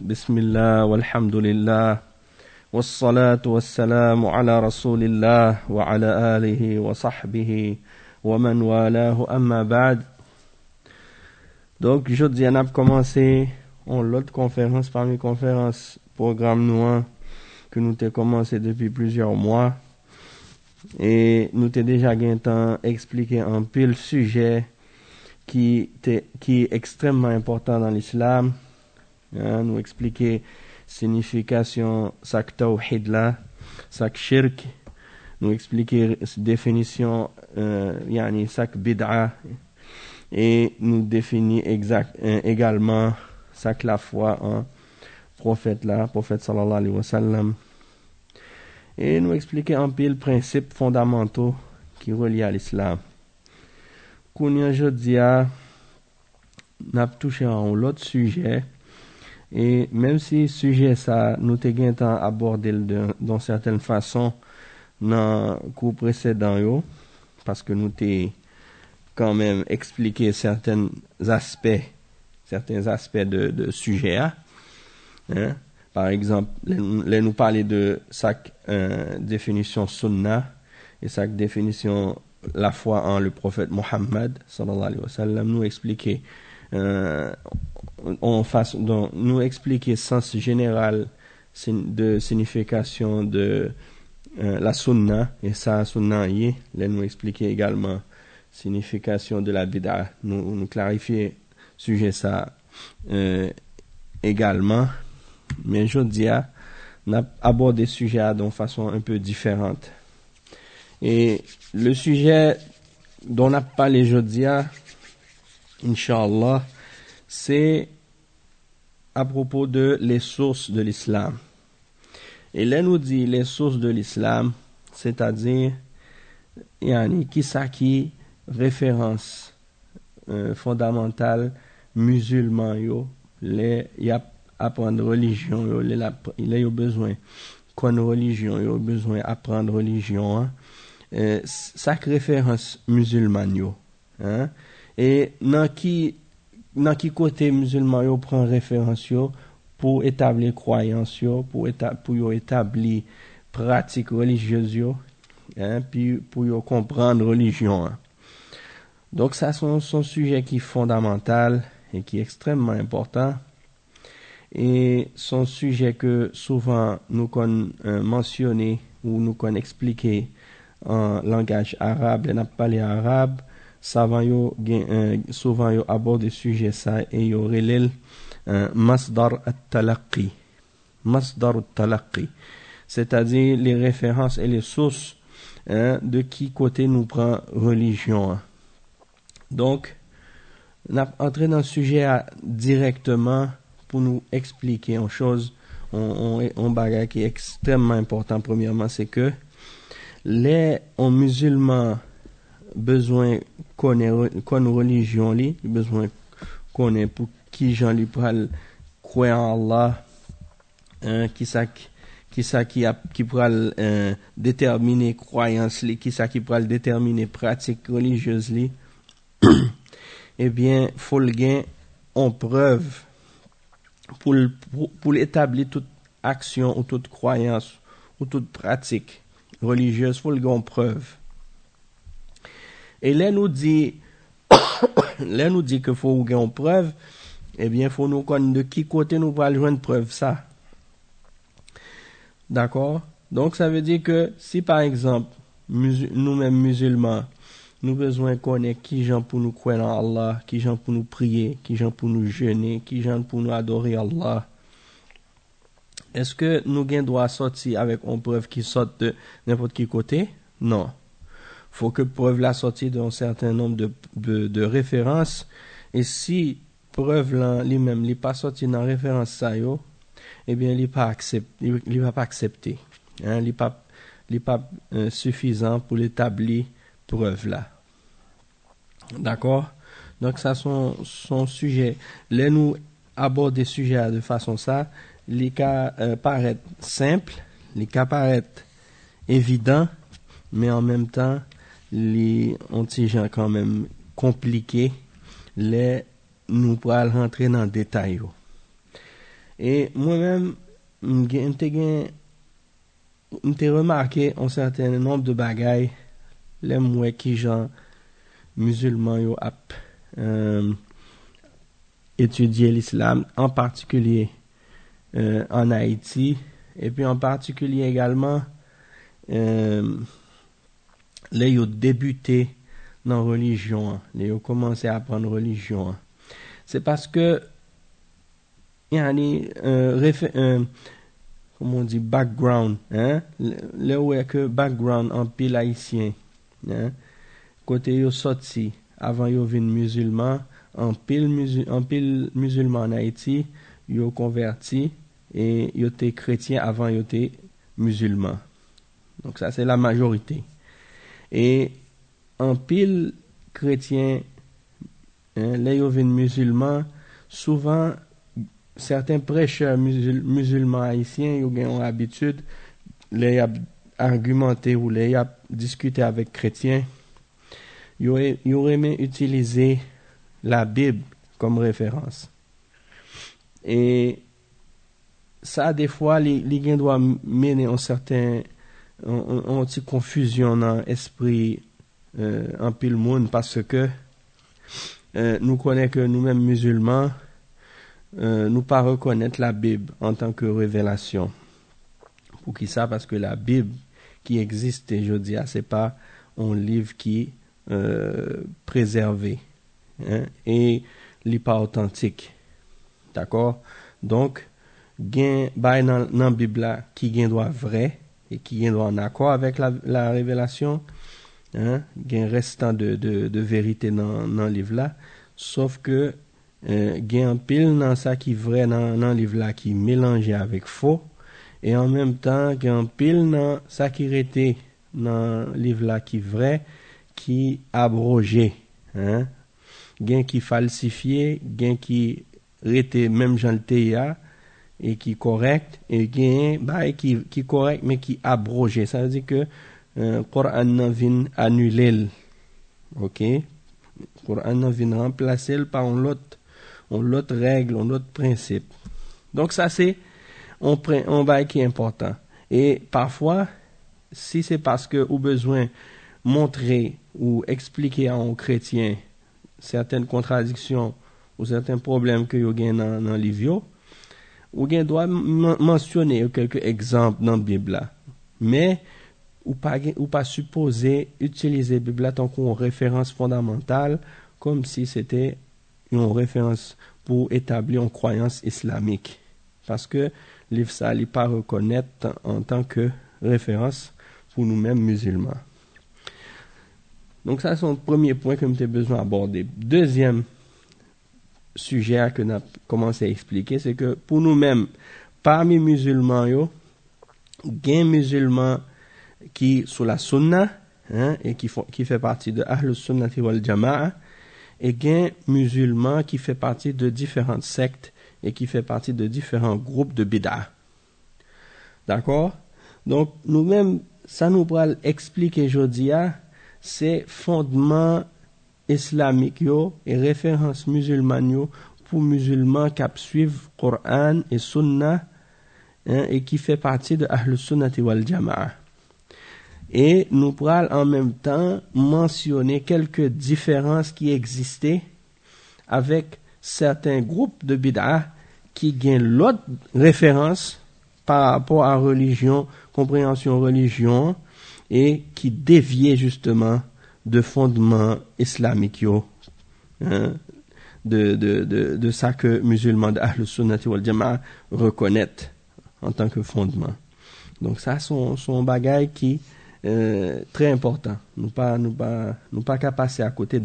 بسم الله والحمد لله والصلاة والسلام على رسول الله وعلى آله وصحبه ومن والاه أما بعد. Donc, jeudi, on a commencé l'autre conférence parmi conférences programme nous que nous avons commencé depuis plusieurs mois et nous avons déjà expliqué un pile sujet qui est extrêmement important dans l'islam. Nous expliquer signification sak tawhid là, sak shirk, nous expliquer définition yani sak bid'a et nous définir également sak la foi en prophète sallallahu alayhi wa sallam, et nous expliquer un pile principes fondamentaux qui relient à l'islam. Kounya jodia n'a touché à l'autre sujet. Et même si sujet ça nous t'ai abordé d'une certaine façon dans le cours précédent, parce que nous t'ai quand même expliqué certains aspects de sujet. Hein? Par exemple, nous parler de sa définition sunna et sa définition la foi en le prophète Mohammed sallallahu alayhi wa sallam, nous expliquer nous expliquer sens général de signification de la sunna, et ça sunna nous expliquer également signification de la bid'a, nous clarifier sujet ça également, mais je dis on a abordé sujet d'une façon un peu différente. Et le sujet dont on a parlé aujourd'hui, Inch'Allah, c'est à propos de les sources de l'islam. Et là, nous dit les sources de l'islam, c'est-à-dire, qui référence fondamentale musulman les apprendre religion il a besoin qu'on religion il a besoin apprendre religion sa référence musulmane hein, et dans qui côté musulman yo prend référence yo pour établir croyance yo pour établir pratique religieuse yo hein, puis pour yo comprendre religion hein. Donc ça sont sujet qui est fondamental et qui est extrêmement important, et son sujet que souvent nous qu'on mentionner ou nous qu'on expliquer en langage arabe, n'a pas parlé arabe, savant yo souvent yo aborde sujet ça et yo relève masdar at-talaqqi, c'est-à-dire les références et les sources de qui côté nous prend religion. Donc on a entré dans le sujet directement pour nous expliquer une chose, un bagage qui est extrêmement important. Premièrement, c'est que les musulmans besoin connaître religion li, besoin connaître pour qui gens li pral croire en Allah, qui pral déterminer croyance li, qui pral déterminer pratique religieuse li. Eh bien, faut le gain en preuve pour établir toute action ou toute croyance ou toute pratique religieuse, faut le gain en preuve. Et là nous dit que faut gain en preuve, eh bien, faut nous connaître de qui côté nous va joindre preuve ça. D'accord? Donc ça veut dire que si par exemple nous-mêmes musulmans nous besoin connaître qui gens pour nous croire en Allah, qui gens pour nous prier, qui gens pour nous jeûner, qui gens pour nous adorer Allah. Est-ce que nous gain droit sortir avec une preuve qui sort de n'importe qui côté? Non. Faut que preuve la sortie d'un certain nombre de références, et si preuve là lui-même n'est pas sorti dans référence ça yo, eh bien il va pas accepter. Hein, il pas suffisant pour l'établir preuve là. D'accord? Donc ça son sujet. Là nous aborde des sujets de façon ça, les cas paraissent simples, les cas paraissent évidents, mais en même temps les gens quand même compliqués. Les nous pourrons rentrer dans le détail. Et moi-même, m'te remarqué un certain nombre de bagailles, les moi qui gens musulmans yo ap étudier l'islam, en particulier en Haïti, et puis en particulier également les yo débuté dans religion, les yo commencé à apprendre religion. C'est parce que yani comment on dit background, hein, le ouais que background en pile haïtien, hein, côté yo sorti avant yo vin musulman, en pile musulman en Haïti, yo converti et yo té chrétien avant yo té musulman. Donc ça c'est la majorité. Et en pile chrétien, hein, les yo vin musulman, souvent certains prêcheurs musulmans haïtiens ils ont l'habitude les argumenter ou les discuter avec chrétiens, ils auraient aimé utiliser la Bible comme référence. Et ça des fois les doit mener un certain une petite confusion dans l'esprit en pile monde, parce que nous connaissons que nous-mêmes musulmans nous pas reconnaître la Bible en tant que révélation. Pour qui ça? Parce que la Bible qui existe aujourd'hui, c'est pas un livre qui préservé, hein, et n'est pas authentique. D'accord? Donc gain bail dans la Bible là qui gain doit vrai et qui gain doit en accord avec la révélation, hein, gain restant de vérité dans le livre là, sauf que gen un pile dans ça qui vrai dans livre là qui mélangé avec faux, et en même temps gen un pile dans ça qui était dans livre là qui vrai qui abrogé, hein, gen qui falsifié, gen qui était même Jean le et qui correct, et gen qui correct mais qui abrogé. Ça veut dire que Coran nan vinn annuler, OK, Coran nan vinn remplacer par l'autre règle, l'autre principe. Donc ça c'est un bail qui est important. Et parfois, si c'est parce que ou besoin montrer ou expliquer à un chrétien certaines contradictions ou certains problèmes que yo gen dans le livre, ou gen doit mentionner quelques exemples dans la Bible là. Mais ou pas supposé utiliser la Bible là tant qu'une référence fondamentale, comme si c'était une référence pour établir une croyance islamique, parce que livre ça n'est pas reconnaître en tant que référence pour nous-mêmes musulmans. Donc ça c'est le premier point que j'ai besoin d'aborder. Deuxième sujet que nous avons commencé à expliquer, c'est que pour nous-mêmes, parmi musulmans, il y a des musulmans qui sont la sunna, hein, et qui fait partie de Ahlus Sunnati wal Jama'a, et gain musulmans qui fait partie de différentes sectes et qui fait partie de différents groupes de bid'ah. D'accord? Donc nous-mêmes, ça nous pourra expliquer aujourd'hui, c'est fondements islamiques yo et références musulmanes yo pour musulmans qui suivent Coran et Sunna, hein, et qui fait partie de Ahlus Sunnati wal Jama'a. Et nous pourrons en même temps mentionner quelques différences qui existaient avec certains groupes de bid'ah qui gagnent l'autre référence par rapport à religion, compréhension religion, et qui déviaient justement de fondements islamiques, hein, de ça que musulmans de Ahlus Sunnati wal Jama'a reconnaissent en tant que fondement. Donc ça sont bagailles qui très important. Nous pas qu'à passer à côté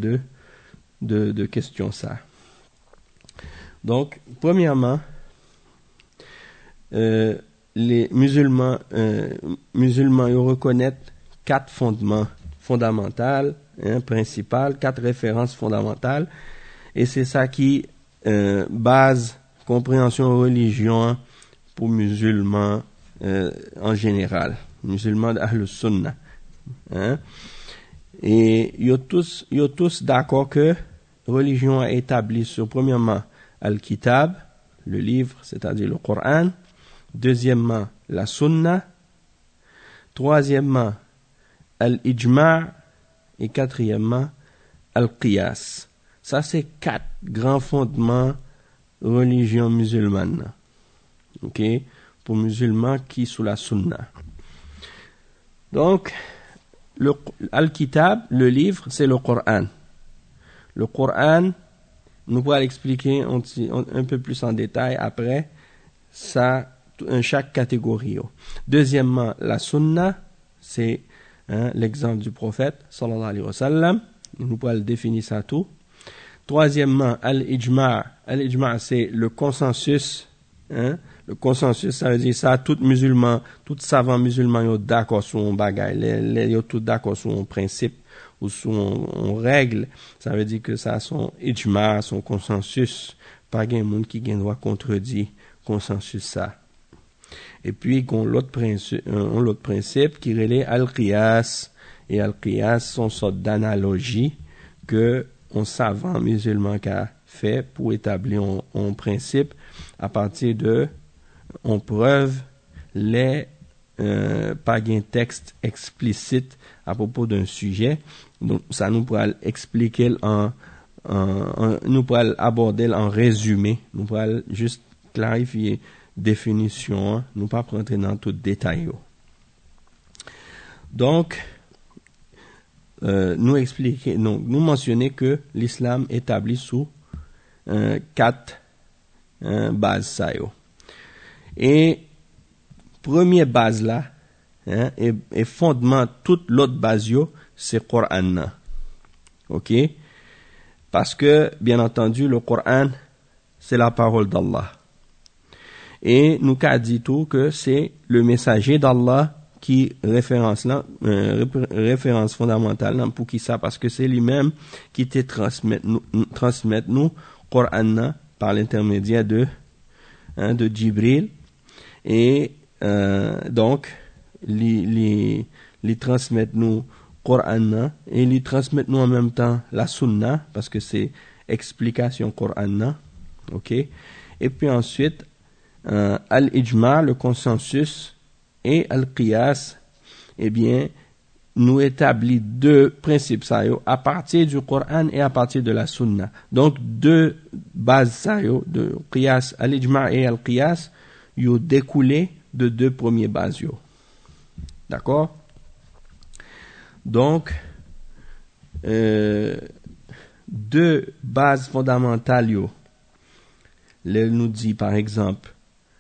de questions ça. Donc premièrement, les musulmans ils reconnaissent 4 fondements fondamentaux, hein, principaux, 4 références fondamentales, et c'est ça qui base compréhension religion pour musulmans en général, musulmans d'Ahlus Sunnah, hein? Et ils tous d'accord que religion est établie sur premièrement Al-Kitab, le livre, c'est-à-dire le Coran. Deuxièmement, la Sunna. Troisièmement, al-ijma'. Et quatrièmement, al-qiyas. Ça, c'est 4 grands fondements religion musulmane. Ok? Pour musulmans qui sous la Sunna. Donc, Al-Kitab, le livre, c'est le Coran. Le Coran, nous pourrons l'expliquer un peu plus en détail après, ça, chaque catégorie. Deuxièmement, la Sunna, c'est l'exemple du prophète, sallallahu alayhi wa sallam. Nous pourrons le définir ça tout. Troisièmement, Al-Ijma'. Al-Ijma', c'est le consensus. Le consensus, ça veut dire ça, tout savant musulman, ils sont d'accord sur un bagage, ils sont tous d'accord sur un principe ou sur une règle. Ça veut dire que ça, son ijma, son consensus, pas un monde qui doit contredire consensus ça. Et puis, on l'autre principe qui relève al-qiyas. Et al-qiyas sont une sorte d'analogie que un savant musulman qui a fait pour établir un principe à partir de on preuve pas un texte explicite à propos d'un sujet. Donc ça nous pourra expliquer nous pourra aborder en résumé, nous pourra juste clarifier définition, nous pas rentrer dans tout détail. Donc nous mentionner que l'islam établit sous 4 bases ça yo. Et première base là et fondement toute l'autre base yo, c'est Coran. OK? Parce que bien entendu le Coran c'est la parole d'Allah. Et nous qu'a dit tout que c'est le messager d'Allah qui référence fondamentale là, pour qui ça, parce que c'est lui-même qui te transmet nous Coran par l'intermédiaire de Jibril. Et donc li transmettent nous Coran et li transmettent nous en même temps la Sunna, parce que c'est explication Coran. OK? Et puis ensuite al-ijma, le consensus, et al-qiyas, eh bien nous établit 2 principes ça yo à partir du Coran et à partir de la Sunna. Donc 2 bases ça yo de qiyas, al-ijma et al-qiyas, yo découlé de 2 premiers bases yo. D'accord? Donc 2 bases fondamentales yo. Elle nous dit par exemple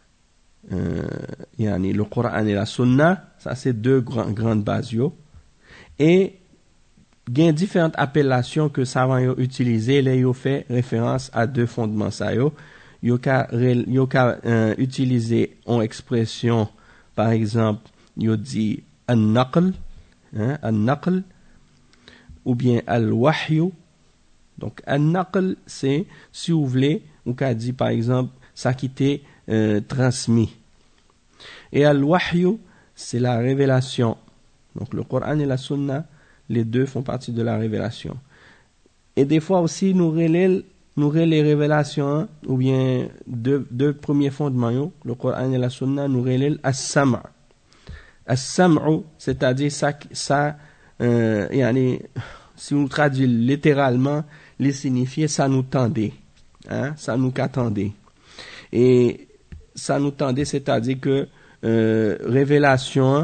le Coran et la Sunna, ça c'est 2 grandes bases yo. Et il y a différentes appellations que savants yo utilisé, les yo fait référence à 2 fondements ça yo. Yo ka utiliser en expression, par exemple, yo dit an-naql, an-naql, ou bien al-wahyu. Donc an-naql, c'est, si vous voulez, on ka dit par exemple ça qui t'est transmis. Et al-wahyu, c'est la révélation. Donc le Coran et la Sunna, les 2 font partie de la révélation. Et des fois aussi nous relève les révélations, ou bien 2 premiers fondements, le Coran et la Sunna, nous relève as-sam'. As-sam'u, c'est-à-dire ça si on traduit littéralement, les signifier ça nous tendait, ça nous qu'attendait. Et ça nous tendait, c'est-à-dire que révélation,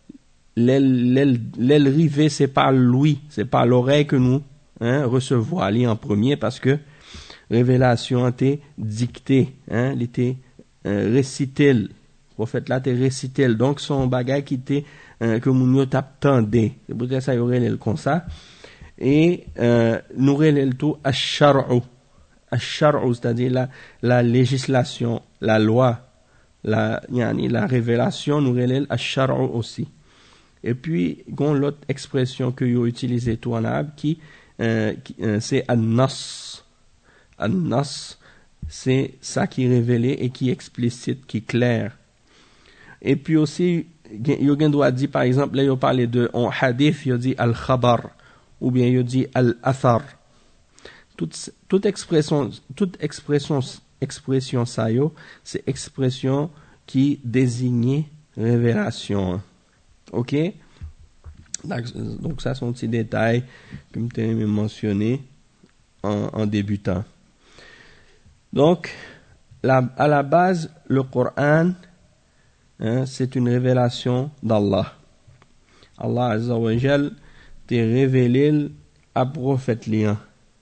l'aile rivée, c'est par l'ouïe, c'est par l'oreille que nous recevons aller en premier, parce que révélation était dictée, il était récité, le prophète là était récité, donc son bagage qui était que moun yo t'attendait, c'est peut-être ça y aurait le comme ça. Et nous relève tout ash-shar'u, c'est-à-dire la législation, la loi, la révélation, nous relève ash-shar'u aussi. Et puis gon l'autre expression que yo utilisé tout en arabe qui c'est an-nas. An-nas, c'est ça qui est révélé et qui est explicite, qui est clair. Et puis aussi yo doit dire par exemple là yo parler de en hadith, yo dit al-khabar ou bien yo dit al-athar. Toute expression expression ça yo, c'est expression qui désigne révélation. OK? Donc ça sont petits détails que je t'ai mentionné en débutant. Donc à la base le Coran c'est une révélation d'Allah. Allah Azza wa Jal t'a révélé à prophète liant.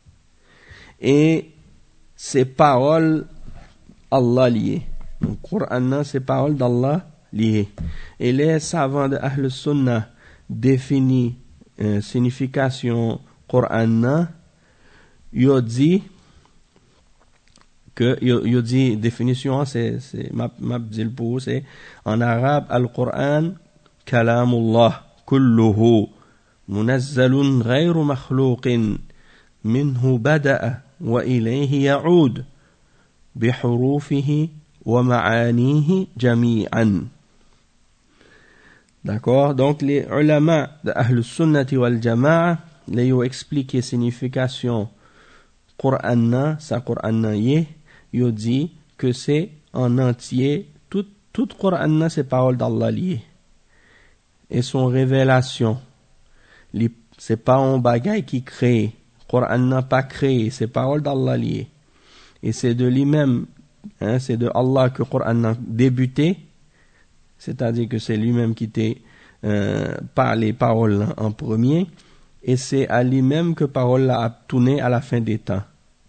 Et ces paroles Allah liées. Donc Coran c'est paroles d'Allah liées. Et les savants de Ahl Sunnah définissent signification Coran. Yo dit que yo dit définition c'est m'a dit pour c'est en arabe al-Qur'an kalamullah kulluhu munazzalun ghayru makhluqin minhu bada'a wa ilayhi ya'ud bihurufihi wa ma'anihi jami'an. D'accord? Donc les ulama de Ahl Sunnati wal Jama'a les ont expliqué signification Qur'an, sa Qur'an yé, yo dit que c'est en entier tout Qur'an c'est parole d'Allah lié. Et son révélation c'est pas un bagay qui crée. Qur'an n'a pas créé, c'est parole d'Allah lié. Et c'est de lui-même, c'est de Allah que Qur'an a débuté. C'est-à-dire que c'est lui-même qui t'a parlé parole en premier. Et c'est à lui-même que parole a tourné à la fin des temps.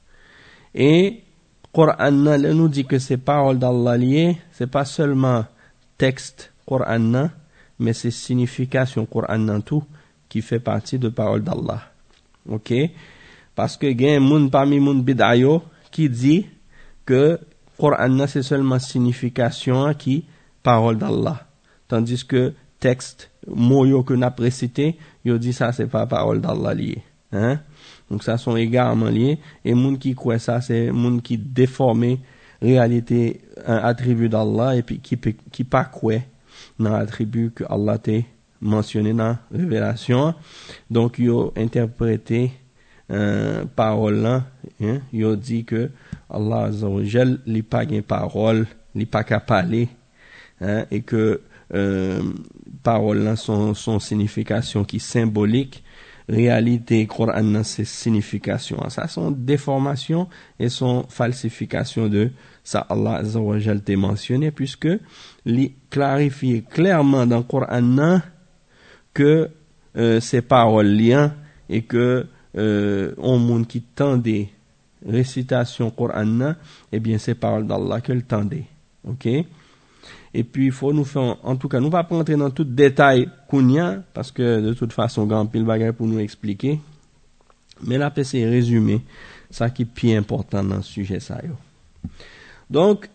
Et Coran nous dit que c'est parole d'Allah liée, c'est pas seulement texte Coran, mais c'est signification Coran tout qui fait partie de parole d'Allah. OK? Parce que il y a un monde parmi moun bid'ayo qui dit que Coran c'est seulement signification qui parole d'Allah. Tandis que texte mots que n'a précité, yo dit ça c'est pas parole d'Allah lié. Donc ça sont également liés et moun qui croit ça c'est moun qui déforme réalité un attribut d'Allah et puis qui pas croit dans l'attribut que Allah t'a mentionné dans révélation. Donc yo interprété parole là, yo dit que Allah Azza wa Jal li pas gain parole, li pas qu'à parler et que paroles là son signification qui symbolique, réalité Coran c'est signification. Ça sont déformations et son falsification de ça Allah Azza wa Jal t'a mentionné puisque li clarifie clairement dans Coran que ces paroles liens et que on monde qui tendait récitation Coran eh bien c'est paroles d'Allah que le tendait. OK? Et puis il faut nous faire en tout cas nous pas rentrer dans tout détail kounya parce que de toute façon grand pile bagay pour nous expliquer mais là c'est résumé ça qui est plus important dans ce sujet ça yo. Donc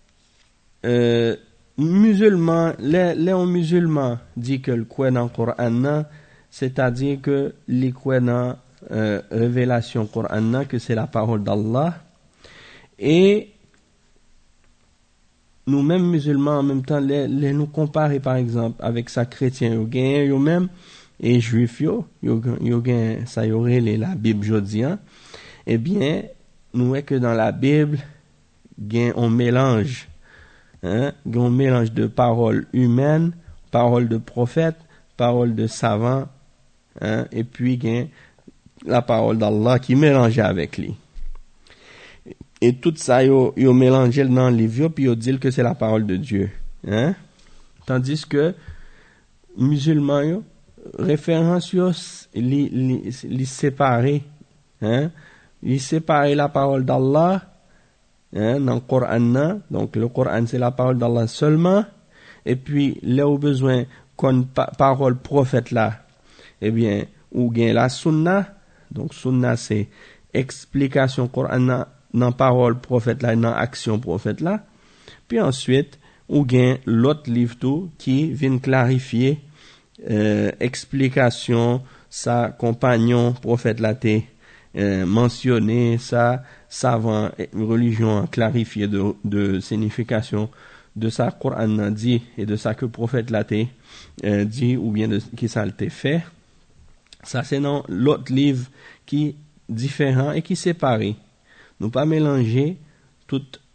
musulman les musulmans dit que le croit dans Coran c'est-à-dire que les croient dans révélation Coran que c'est la parole d'Allah et nous-mêmes musulmans en même temps les nous comparer par exemple avec ça chrétien yo même et juif yo gain ça y aurait la Bible jodian eh bien nous est que dans la Bible gain on mélange un mélange de paroles humaines, paroles de prophètes, paroles de savants et puis gain la parole d'Allah qui mélange avec lui. Et tout ça, yo mélangé dans le livre, puis yo dit que c'est la parole de Dieu. Tandis que, musulmans, référence, li séparer, li séparer la parole d'Allah, dans le Coran, donc le Coran c'est la parole d'Allah seulement, et puis, là au besoin, qu'on parole prophète là, eh bien, ou gain la sunna, donc sunna c'est explication Coran dans parole prophète là, dans action prophète là. Puis ensuite, ou gain l'autre livre tout qui vient clarifier explication sa compagnon prophète là té mentionné sa savant religion clarifié de signification de sa Coran dit et de ça que prophète là té dit ou bien de qui ça l'était fait. Ça c'est dans l'autre livre qui différent et qui séparé. Nous pas mélanger toute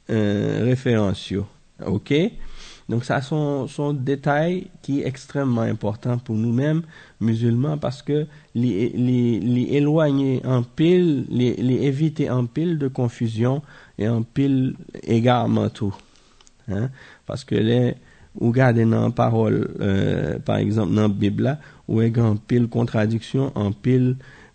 références. OK? Donc ça son détail qui est extrêmement important pour nous-mêmes musulmans parce que les éloigner en pile, les éviter en pile de confusion et en pile égarement tout. Hein? Parce que les ou garder dans parole par exemple dans la Bible là où il y a en pile contradiction, en pile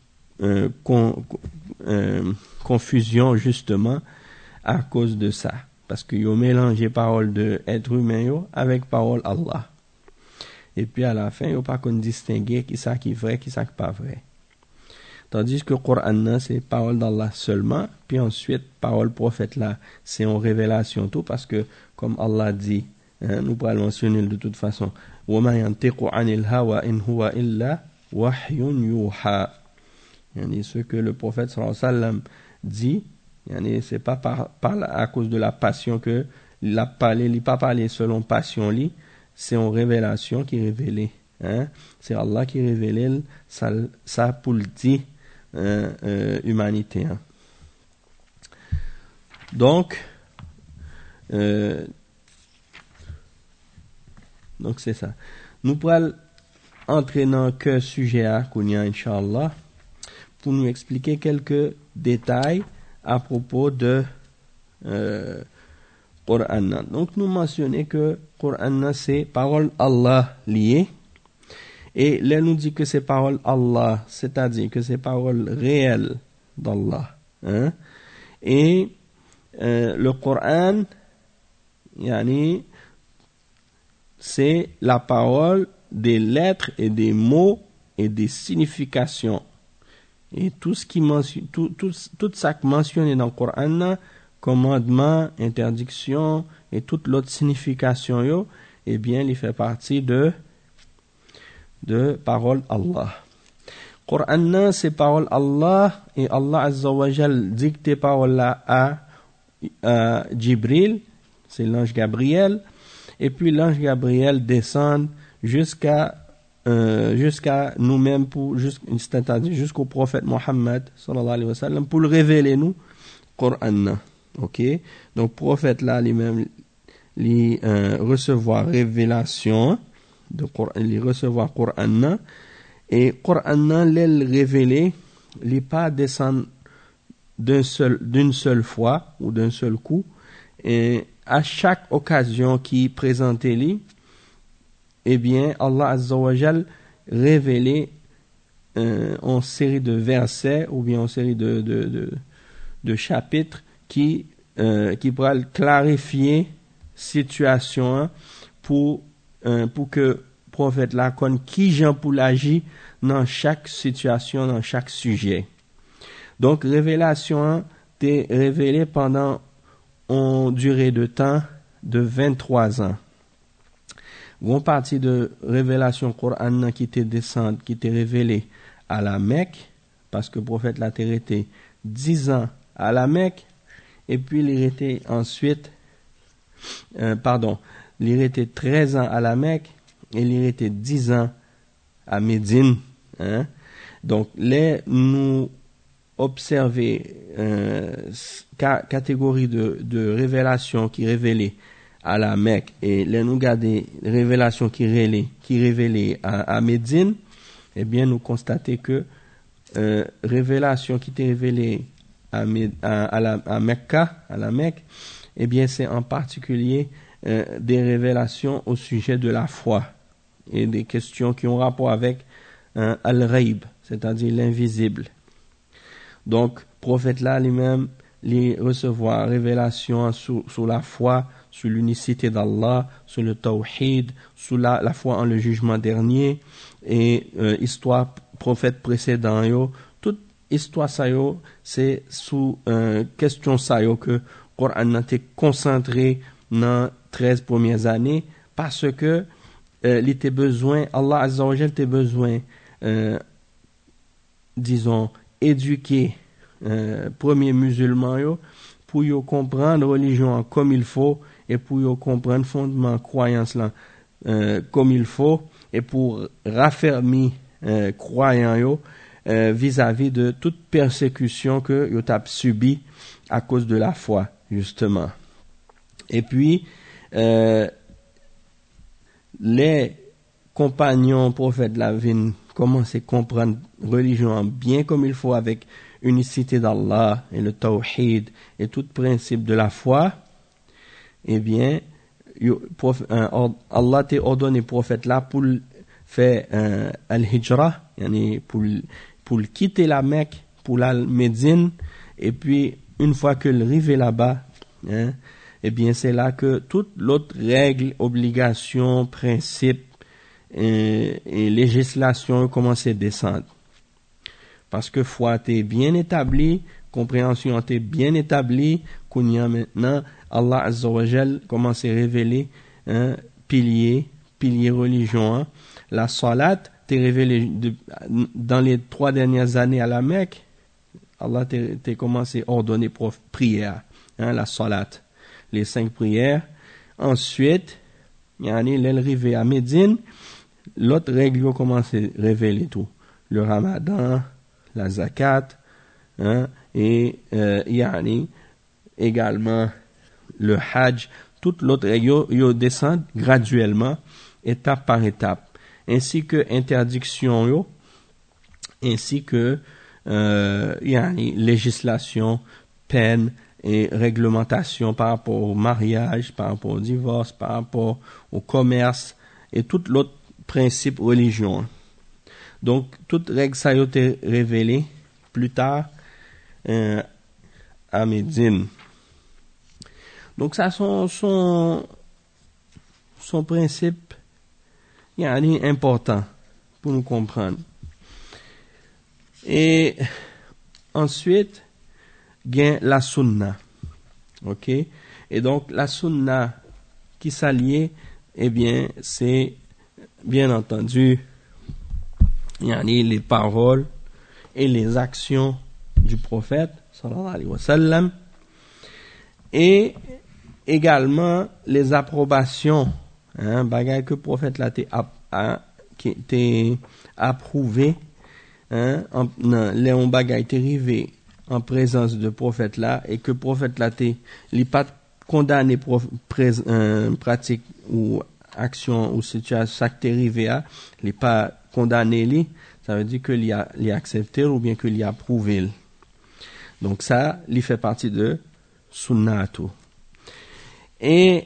confusion justement à cause de ça. Parce que yo mélangé parole de être humain yo avec parole Allah. Et puis à la fin, yo pas qu'on distinguer qui ça qui est vrai, qui ça qui pas vrai. Tandis que le Coran c'est parole d'Allah seulement, puis ensuite parole prophète là, c'est en révélation tout parce que comme Allah dit, nous pourrons le mentionner de toute façon, wa ma yantiqu anil hawa in huwa illa wahyun yuha. Yani ce que le prophète sallallahu alayhi wa sallam dit, c'est pas à cause de la passion que il a parlé, il pas parlé selon passion li, c'est en révélation qui révélé, hein? C'est Allah qui révélé ça pour le dire humanité, hein? Donc c'est ça. Nous pourrons entrer dans que sujet à Kounia Inch'Allah pour nous expliquer quelques détails à propos de Coran. Donc nous mentionnons que Coran c'est parole Allah liée et là nous dit que c'est parole Allah, c'est-à-dire que c'est parole réelle d'Allah, hein? Et le Coran c'est la parole des lettres et des mots et des significations. Et tout ce qui mentionne, tout ça qui mentionné dans le Coran, commandement, interdiction et toute l'autre signification, yo, eh bien, il fait partie de parole Allah. Coran, c'est parole Allah et Allah Azza wa Jal dicte parole là à Jibril, c'est l'ange Gabriel, et puis l'ange Gabriel descend jusqu'à nous-mêmes c'est-à-dire jusqu'au prophète Mohammed sallallahu alayhi wa sallam pour le révéler nous Coran. OK? Donc prophète là lui-même recevoir révélation de Coran, il recevoir Coran et Coran l'est révélé, il pas descend d'une seule fois ou d'un seul coup et à chaque occasion qui présentait lui, eh bien, Allah Azza wa Jal révélé en série de versets ou bien en série de chapitres qui pourraient clarifier situation pour que prophète là connaisse qui Jean pour l'agir dans chaque situation, dans chaque sujet. Donc révélation t'est révélée pendant une durée de temps de 23 ans. Une partie de révélation Coran qui était révélée à la Mecque, parce que le prophète l'a été 10 ans à la Mecque, et puis il était ensuite, il était 13 ans à la Mecque, et il était 10 ans à Médine, hein. Donc, là, nous observer catégorie de révélation qui révélée à la Mecque et là nous garder révélation qui révélée à Médine, eh bien nous constater que révélation qui était révélée à la Mecque, eh bien c'est en particulier des révélations au sujet de la foi et des questions qui ont rapport avec al-ghaib, c'est-à-dire l'invisible. Donc, prophète là lui-même, il recevoir révélation sur la foi, sur l'unicité d'Allah, sur le tawhid, sur la foi en le jugement dernier, et histoire prophète précédent yo, toute histoire ça yo, c'est sous question ça yo que Coran a été concentré dans 13 premières années, parce que il était besoin, Allah Azza wa Jal était besoin, disons, éduquer premier musulman yo pour yo comprendre religion comme il faut et pour yo comprendre fondement croyance là comme il faut et pour raffermir croyant yo vis-à-vis de toute persécution que yo t'a subi à cause de la foi justement. Et puis, les compagnons prophètes la viennent commencer à comprendre la religion bien comme il faut avec unicité d'Allah et le tawhid et tout principe de la foi, eh bien, Allah t'a ordonné prophète là pour faire al-hijra, pour quitter la Mecque, pour la Médine, et puis une fois que arrivé là-bas, eh bien c'est là que toute l'autre règle, obligation, principe et législation commencent à descendre. Parce que foi t'est bien établie, compréhension t'est bien établie, qu'on y a maintenant, Allah Azza wa Jal commence à révéler pilier religion. La salat t'est révélée dans les 3 dernières années à la Mecque. Allah t'a commencé à ordonner prière, la salat, les 5 prières. Ensuite, l'arrivée à Médine, l'autre règle a commencé à révéler tout. Le ramadan, la zakat, et également le hajj, toute l'autre règle descend graduellement, étape par étape, ainsi que interdiction, ainsi que législation, peine et réglementation par rapport au mariage, par rapport au divorce, par rapport au commerce et tout l'autre principe religion. Donc, toute règle ça a été révélée plus tard à Médine. Donc, ça son principe important pour nous comprendre. Et ensuite, gain la sunna. OK? Et donc, la sunna qui s'allie, eh bien, c'est bien entendu les paroles et les actions du prophète sallallahu alayhi wa sallam, et également les approbations, bagay que le prophète là qui t'est approuvé, les bagay t'est arrivé en présence de prophète là, et que le prophète là t'est pas condamné pratique ou action ou situation ça qui t'est arrivé à, il n'est pas condamné, ça veut dire que il a accepté ou bien qu'il a approuvé. Donc ça, il fait partie de sunnatu. Et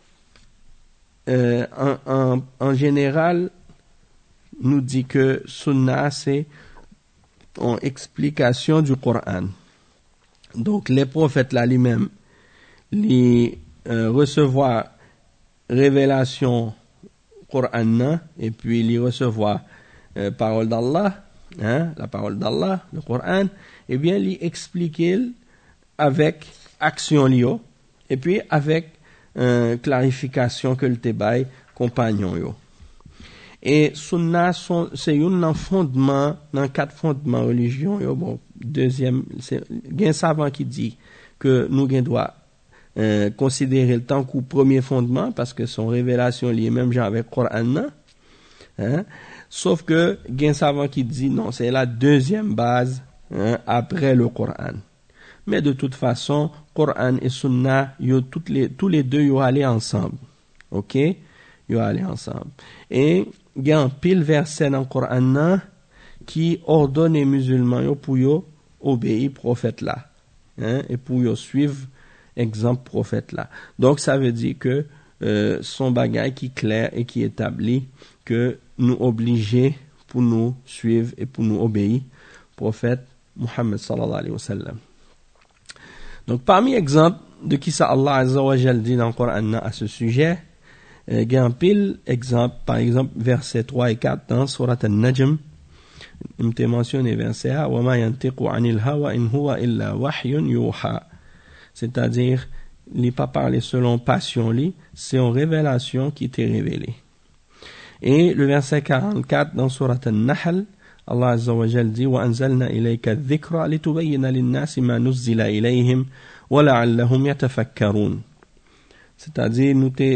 en général, nous dit que sunna c'est une explication du Coran. Donc les prophètes là lui-même, les recevoir révélation Coran et puis les recevoir parole d'Allah, la parole d'Allah, le Coran, et bien les expliquer avec action lio et puis avec clarification que le tébaï compagnon yo. Et sunna c'est un fondement dans 4 fondements religion yo. Bon, deuxième c'est un savant qui dit que nous doit considérer le temps qu'au premier fondement parce que son révélation liée même genre avec Coran, sauf que gen savant qui dit non, c'est la deuxième base après le Coran. Mais de toute façon, Coran et Sunna, tous les deux yo aller ensemble. OK? Yo aller ensemble. Et il y a un pile verset dans le Coran qui ordonne les musulmans yo pour yo obéir prophète là, et pour yo suivre exemple prophète là. Donc ça veut dire que son bagage qui est clair et qui établit que nous obliger pour nous suivre et pour nous obéir prophète Muhammad sallallahu alayhi wa sallam. Donc parmi exemple de qui ça Allah Azza wa Jal dit dans le Coran à ce sujet, il y a un pile exemple, par exemple verset 3 et 4 dans Surat An-Najm, il m'a mentionné verset wa ma yantiqu anil hawa in huwa illa wahyun yuha. C'est-à-dire, il n'est pas parlé selon passion, c'est une révélation qui t'est révélée. Et le verset 44 dans Surat An-Nahl, Allah Azza wa Jal dit wa anzalna ilayka adh-dhikra litubayyina lin-nasi ma nuzzila ilayhim wa la'allahum yatafakkarun. C'est-à-dire, nous t'ai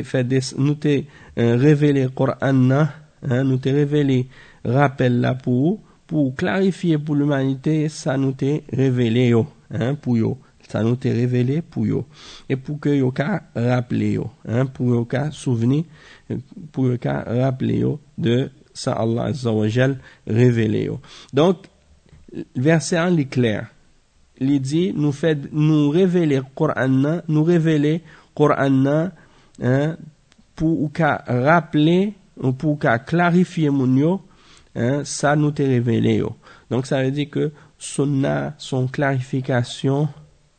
révélé le Coran, nous t'ai révélé rappel là pour clarifier pour l'humanité, ça nous t'ai révélé pour eux. Ça nous t'est révélé pour yo. Et pour que yo ka rappeler yo, pour yo ka souvenir, pour yo ka rappeler yo de ça Allah Azza wa Jal révélé yo. Donc, verset en est clair. Il dit, nous révéler Coran, nous révéler Coran, pour ou ka rappeler, ou pour ka clarifier mon yo, ça nous t'est révélé yo. Donc, ça veut dire que sunna, son clarification,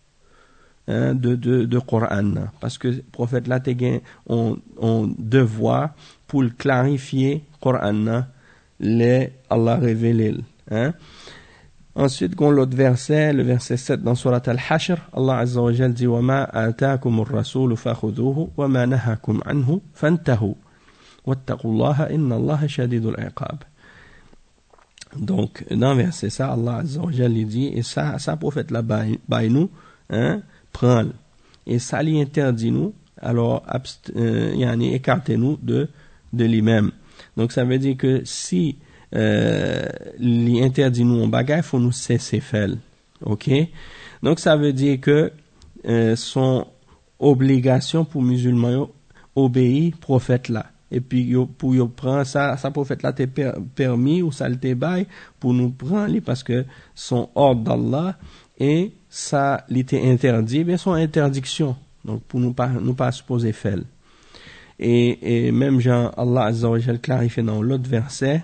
de Coran, parce que le prophète là on devoir pour le clarifier Coran les Allah révélé, Ensuite, qu'on l'autre verset, le verset 7 dans Surat Al-Hashr, Allah Azza wa Jal dit wa ma ataakum ar-rasul fakhudhuhu wa ma nahakum anhu fantahu wattaqullaha inna Allaha shadidul iqab. Donc dans le verset ça, Allah Azza wa Jal dit, et ça prophète là by nous, prends-le. Et ça lui interdit nous, alors écartez-nous de lui-même. Donc ça veut dire que si lui interdit nous en bagage, il faut nous cesser faire. OK? Donc ça veut dire que son obligation pour musulmans obéir prophète là. Et puis pour yo prendre ça prophète là t'est permis ou ça le t'est bail pour nous prendre parce que son ordre d'Allah et ça l'était interdit, mais son interdiction. Donc pour nous pas supposer faire. Et même Jean Allah Azza wa Jal clarifie dans l'autre verset,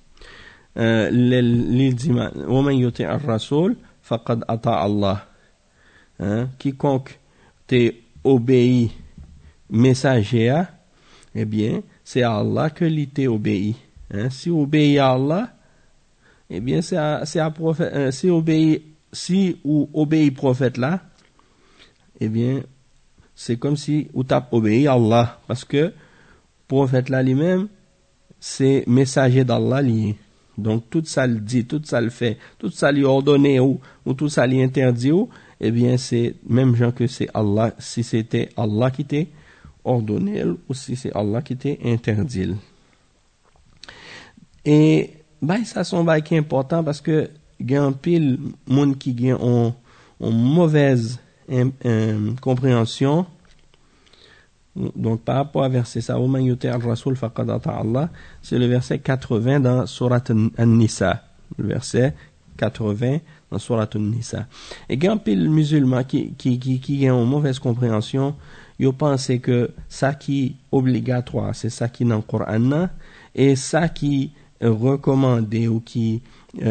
il dit wa man yuti ar-rasul faqad ata Allah. Quiconque t'est obéi messager, eh bien c'est à Allah que l'ité obéi. Si obéit à Allah, eh bien c'est à prophète, si ou obéit prophète là, eh bien, c'est comme si ou t'as obéi à Allah, parce que prophète là lui-même, c'est messager d'Allah lié. Donc, tout ça le dit, tout ça le fait, tout ça lui ordonné ou tout ça lui interdit eh bien, c'est même gens que c'est Allah, si c'était Allah qui t'est ordonné ou si c'est Allah qui t'est interdit. Et, ça son bail qui est important parce que il y a un pile monde qui gagne en mauvaise compréhension. Donc par rapport à verset ça, وَمَنْ يُطِعِ الرَّسُولَ فَقَدْ أَطَاعَ اللَّهَ, c'est le verset 80 dans Surat An-Nisa, le verset 80 dans Surat An-Nisa. Et il y a un pile musulman qui gagne en mauvaise compréhension, ils pensent que ça qui est obligatoire, c'est ça qui est dans le Coran, et ça qui est recommandé ou qui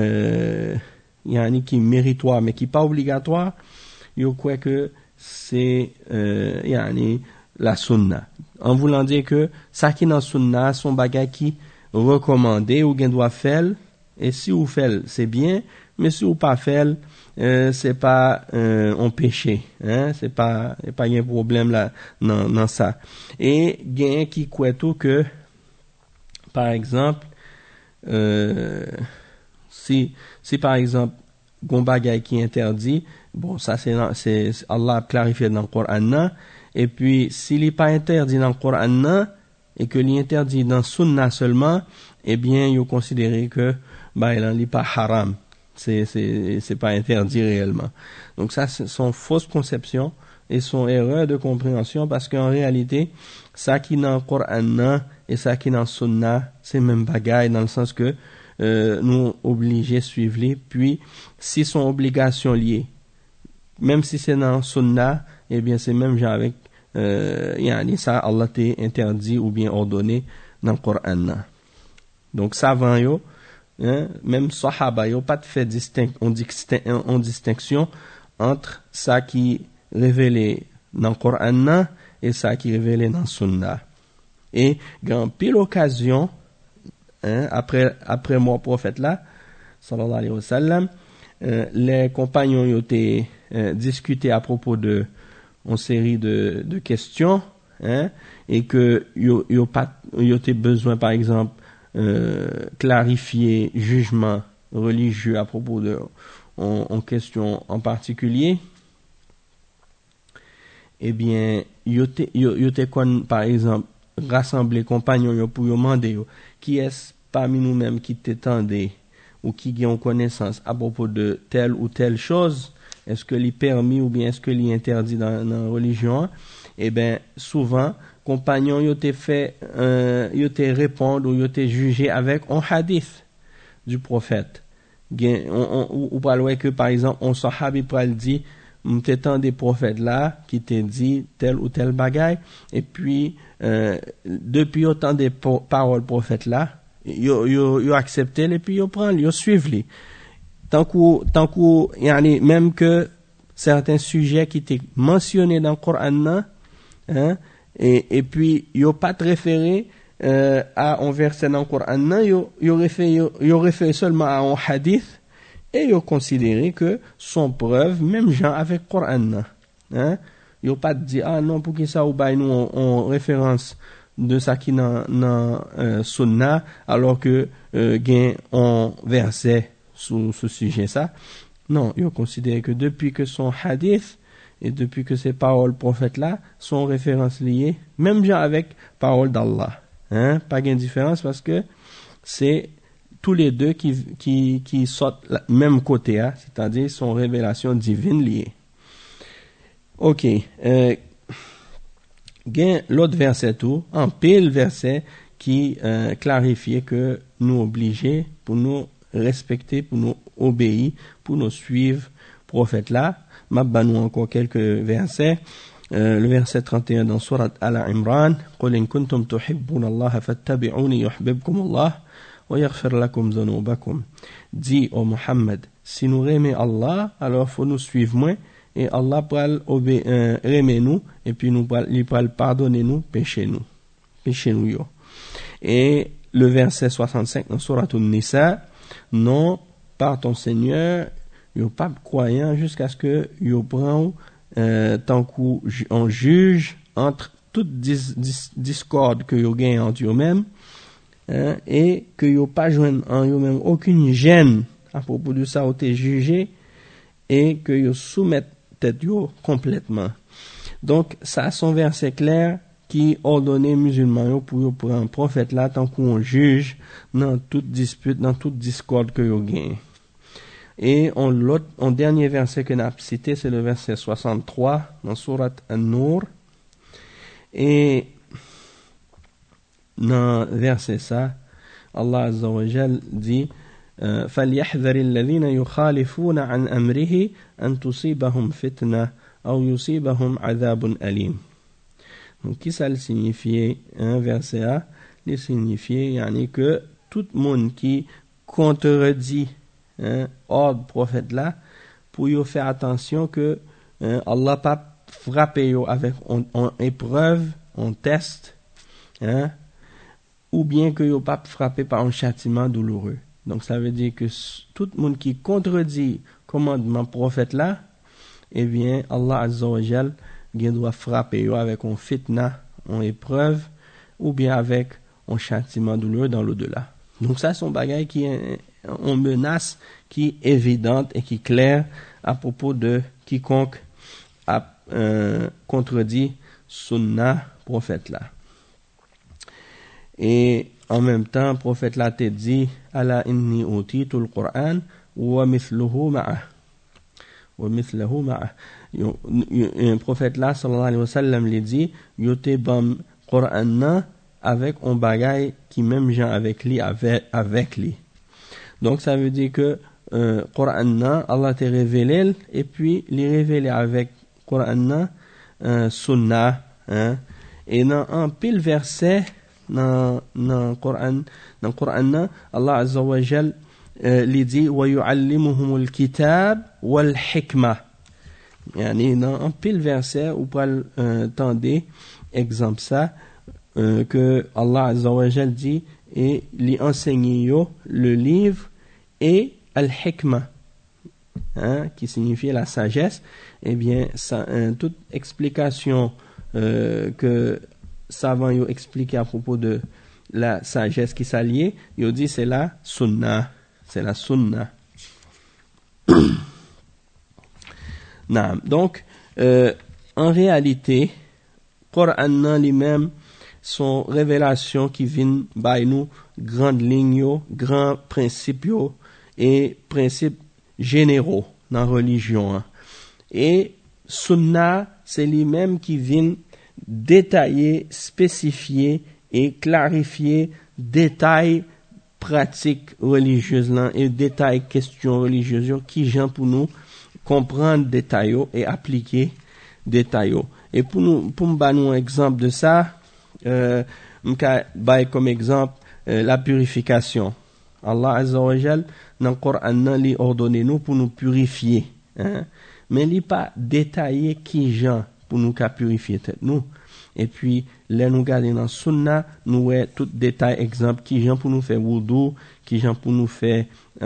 qui méritoire mais qui pas obligatoire, yo crois que c'est la sunna, en voulant dire que ça qui dans sunna son bagage qui recommandé ou gen doit faire, et si ou fait c'est bien, mais si ou pas fait c'est pas un péché, c'est pas un problème là dans ça. Et gen qui croit tout que par exemple si par exemple gon bagay qui interdit, bon ça c'est Allah a clarifié dans le Coran, et puis s'il n'est pas interdit dans le Coran et que l'il interdit dans sunna seulement, eh bien il considéré que il n'est pas haram, c'est pas interdit réellement. Donc ça c'est son fausse conception et son erreur de compréhension, parce qu'en réalité ça qui dans le Coran et ça qui dans sunna c'est même bagaille, dans le sens que nous obligés à suivre les, puis si son obligation liée, même si c'est dans sunna, eh bien c'est même genre avec ça Allah t'a interdit ou bien ordonné dans le Coran. Donc savant yo, même sahaba yo pas de fait on distinction entre ça qui révélé dans le Coran et ça qui révélé dans sunna. Et grand pile occasion après moi prophète là sallallahu alayhi wa sallam, les compagnons ont été discuté à propos de une série de questions, et que yo été besoin par exemple clarifier jugement religieux à propos de en question en particulier. Eh bien yo te par exemple rassembler compagnons yo pour yo demander qui est parmi nous-mêmes qui t'étendait ou qui ont connaissance à propos de telle ou telle chose, est-ce que li permis ou bien est-ce que li interdit dans la religion, eh ben souvent compagnons yo te fait yo te répondre ou yo te juger avec un hadith du prophète. Ou pas que par exemple on sahabi pral dit m'tétant des prophètes là qui te dit tel ou tel bagaille, et puis depuis autant des paroles prophètes là yo accepté et puis yo prend yo suivent les tant que yani même que certains sujets qui étaient mentionnés dans le Coran, hein, et puis yo pas référé à un verset dans le Coran, yo référé seulement à un hadith, et yo considéré que son preuve même gens avec le Coran, hein. Yo pas dit ah non pour qui ça ou bay nous en référence de ça qui dans sunna alors que gain un verset sur ce sujet ça. Non, ils ont considéré que depuis que son hadith et depuis que ces paroles prophètes là sont références liées, même genre avec paroles d'Allah, hein, pas de différence parce que c'est tous les deux qui sortent même côté, hein, c'est-à-dire sont révélations divines liées. Ok, gain l'autre verset tout, en pile verset qui clarifie que nous obligés pour nous respecter, pour nous obéir, pour nous suivre prophète là. Mabbanou encore quelques versets. Le verset 31 dans sourate Al-Imran, قل إن كنتم تحبون الله فاتبعوني يحببكم الله ويغفر لكم ذنوبكم. Dit au Muhammad, si nous aimons Allah, alors faut nous suivre moi, et Allah pral aimer nous, et puis nous pral pardonner nous péché nous yo. Et le verset 65 dans sourate An-Nisa, non par ton Seigneur yo pas croyant jusqu'à ce que yo prend tant qu'on juge entre toute discorde que yo gagne entre eux-mêmes, hein, et que yo pas joindre en eux-mêmes aucune gêne à propos de ça ou t'es jugé, et que yo soumettent tête yo complètement. Donc ça son verset clair qui ordonnait musulmans pour un prophète là tant qu'on juge dans toute dispute, dans toute discorde que yo gagne. Et on dernier verset que n'a cité, c'est le verset 63 dans sourate An-Nur. Et dans verset ça, Allah Azza wa Jal dit فَلْيَحْذَرِ الَّذِينَ يُخَالِفُونَ عَنْ أَمْرِهِ أَنْ تُصِيبَهُمْ فِتْنَةٌ أَوْ يُصِيبَهُمْ عَذَابٌ أَلِيمٌ. Donc, qui ça le signifie, verset A? Il signifie, yani, que tout le monde qui contredit, ordre prophète là, pour y faire attention que, Allah pas frapper yo avec en épreuve, en test, ou bien que yo pas frapper par un châtiment douloureux. Donc, ça veut dire que tout le monde qui contredit commandement prophète là, eh bien, Allah Azza wa Jal, il doit frapper avec un fitna, en épreuve, ou bien avec un châtiment douloureux dans l'au-delà. Donc ça, c'est un bagage qui est une menace qui est évidente et qui est claire à propos de quiconque a contredit sunna prophète là. Et en même temps, prophète là te dit, ala inni utitu al-Qur'an wa mithluhu ma'ah. Un prophète là sallallahu alayhi wa sallam lui dit yote bam Qur'an avec un bagay qui même gens avec lui. Donc ça veut dire que Qur'an Allah t'a révélé et puis les révélé avec Qur'an sunna, hein, et dans un pile verset dans Qur'an Allah azza wa jal lui dit wa yu'allimuhumul kitab wal hikma. Yani dans un pile verset ou pour tendre exemple ça que Allah Azza wa Jal dit et lui enseigner yo le livre et al-hikma, qui signifie la sagesse. Eh bien ça, toute explication que savants yo expliqué à propos de la sagesse qui s'allie, yo dit c'est la sunna. Donc, en réalité, Coran lui-même, son révélation qui vient by nous, grandes lignes, grands principes et principes généraux dans la religion. Et sunna, c'est lui-même qui vient détailler, spécifier et clarifier détails pratiques religieuses là et détails questions religieuses qui gens pour nous comprendre détails et appliquer détails. Et pour nous un exemple de ça, comme exemple la purification. Allah Azza wa Jal dans le Coran li ordonne nous pour nous purifier, hein? Mais il pas détaillé qui gens pour nous purifier tête nous. Et puis là nous garder dans sunna nous ouais tout détail exemple qui gens pour nous faire wudu, qui gens pour nous faire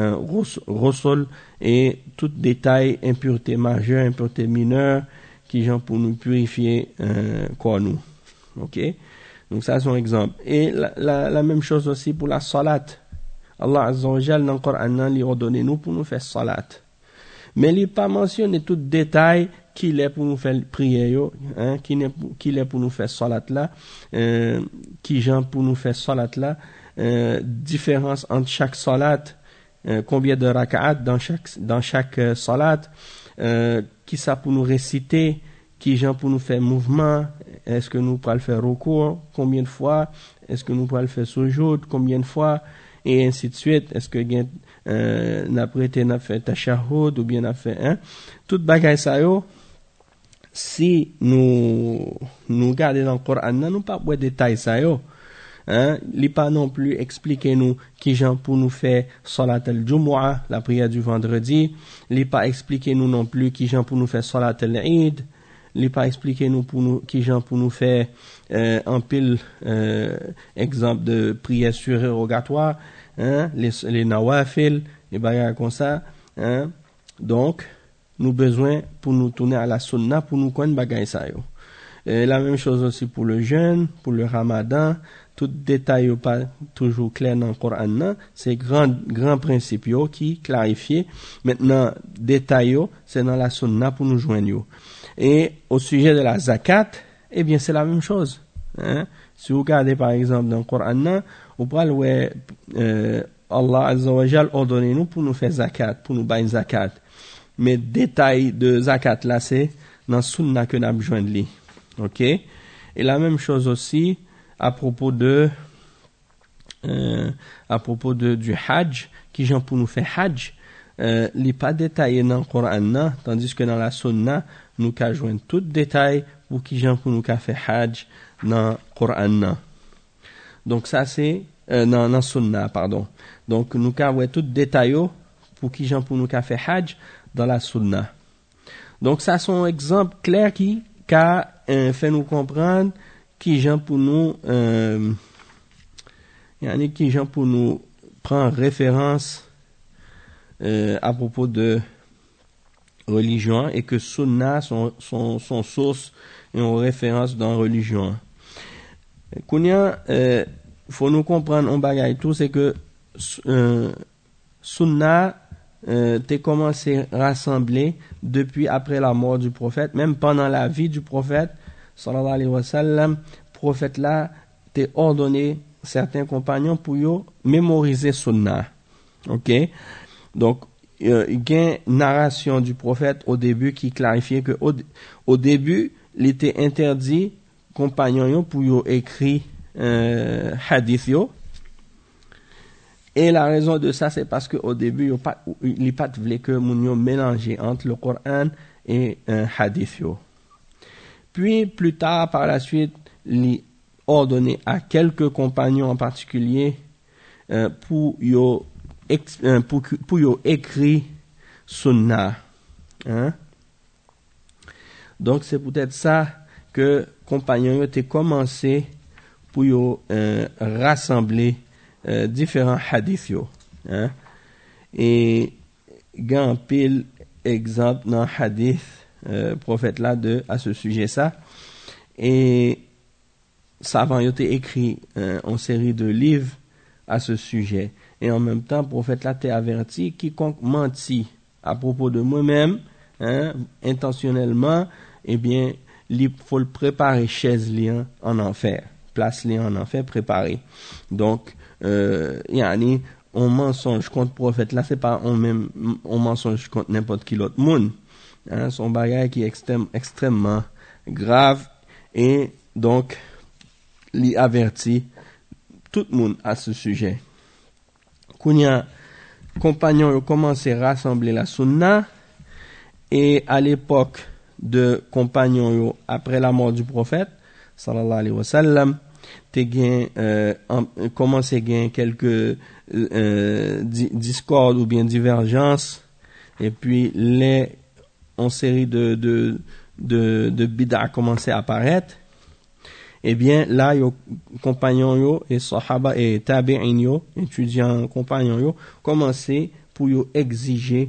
rosol et tout détail impureté majeure, impureté mineure, qui gens pour nous purifier quoi nous. OK? Donc ça c'est un exemple. Et la même chose aussi pour la salat. Allah Azza wa Jal dans le Coran lui ordonne nous pour nous faire salat. Mais il pas mentionné tout détail qu'il est pour nous faire prier hein, qu'il est pour nous faire salat là, qui gens pour nous faire salat là, différence entre chaque salat, combien de rak'at dans chaque salat, qui ça pour nous réciter, qui gens pour nous faire mouvement, est-ce que nous pourrons le faire recours, combien de fois, est-ce que nous pourrons le faire sujoud, combien de fois, et ainsi de suite. Est-ce que n'a prêté n'a fait tashahhud ou bien n'a fait toute bagaille ça yo, si nous garder dans le Coran nous pas de détails ça yo, hein, li pas non plus expliquer nous qui gens pour nous faire salat al-jumu'ah, la prière du vendredi, li pas expliquer nous non plus qui gens pour nous faire salat al-eid, li pas expliquer nous pour nous qui gens pour nous faire en pile exemple de prière surérogatoire, hein, les nawafil, les bagages comme ça, hein. Donc nous besoin pour nous tourner à la sunna pour nous connaître bagages ça yo. La même chose aussi pour le jeûne, pour le ramadan, tout détail pas toujours clair dans le Coran, c'est grand principe qui clarifié. Maintenant détail c'est dans la sunna pour nous joindre. Et au sujet de la zakat, eh bien c'est la même chose, hein. Si vous regardez par exemple dans le Coran, vous parlez Allah Azza wa Jal ordonne nous pour nous faire zakat, pour nous bailler zakat. Mais détail de zakat là c'est dans sunna que nous avons besoin de lui. OK? Et la même chose aussi à propos du hajj, qui gens pour nous faire hajj, n'est pas détaillé dans le Coran, tandis que dans la sunna nous ca joindre tout détail pour qui gens pour nous ca faire hajj dans le Coran. Donc ça c'est dans sunna pardon. Donc nous ca ouais tout détail pour qui gens pour nous ca faire hajj dans la sunna. Donc ça c'est un exemple clair qui fait nous comprendre qui gens pour nous qui gens pour nous prendre référence à propos de religion et que sunna son source et en référence dans religion. Kounya faut nous comprendre un bagage tout c'est que sunna t'es commencé à rassembler depuis après la mort du prophète, même pendant la vie du prophète sallallahu alayhi wa sallam, prophète là t'es ordonné certains compagnons pour yo mémoriser sunna. OK? Donc il y a une narration du prophète au début qui clarifiait que au début il était interdit compagnons yo pour yo écrit hadith yo. Et la raison de ça, c'est parce qu'au début, il pas voulu que moun yo mélanger entre le Coran et un hadith yo. Puis, plus tard, par la suite, il ordonné à quelques compagnons en particulier pour yo écrire sunna. Hein? Donc, c'est peut-être ça que compagnons yo t'ont commencé pour yo rassembler différents hadiths yo, hein? Et gan pile exemple dans hadith prophète là à ce sujet ça, et savant yo t'ai écrit une série de livres à ce sujet, et en même temps prophète là t'ai averti quiconque mentit à propos de moi-même, hein, intentionnellement, eh bien il faut le préparer chaise li en enfer, place li en enfer préparé. Donc yani on mensonge contre prophète là c'est pas on mensonge contre n'importe qui l'autre monde, Hein, son bagage qui est extrêmement grave et donc il avertit tout le monde à ce sujet. Kounya compagnons ont commencé à rassembler la sunna et à l'époque de compagnons après la mort du prophète sallallahu alayhi wa sallam commencé à gagner quelques discordes ou bien divergences et puis une série de bid'a commencé à apparaître. Eh bien là les compagnons yo et sahaba et tabi'in yo étudiants compagnons yo commencé pour yo exiger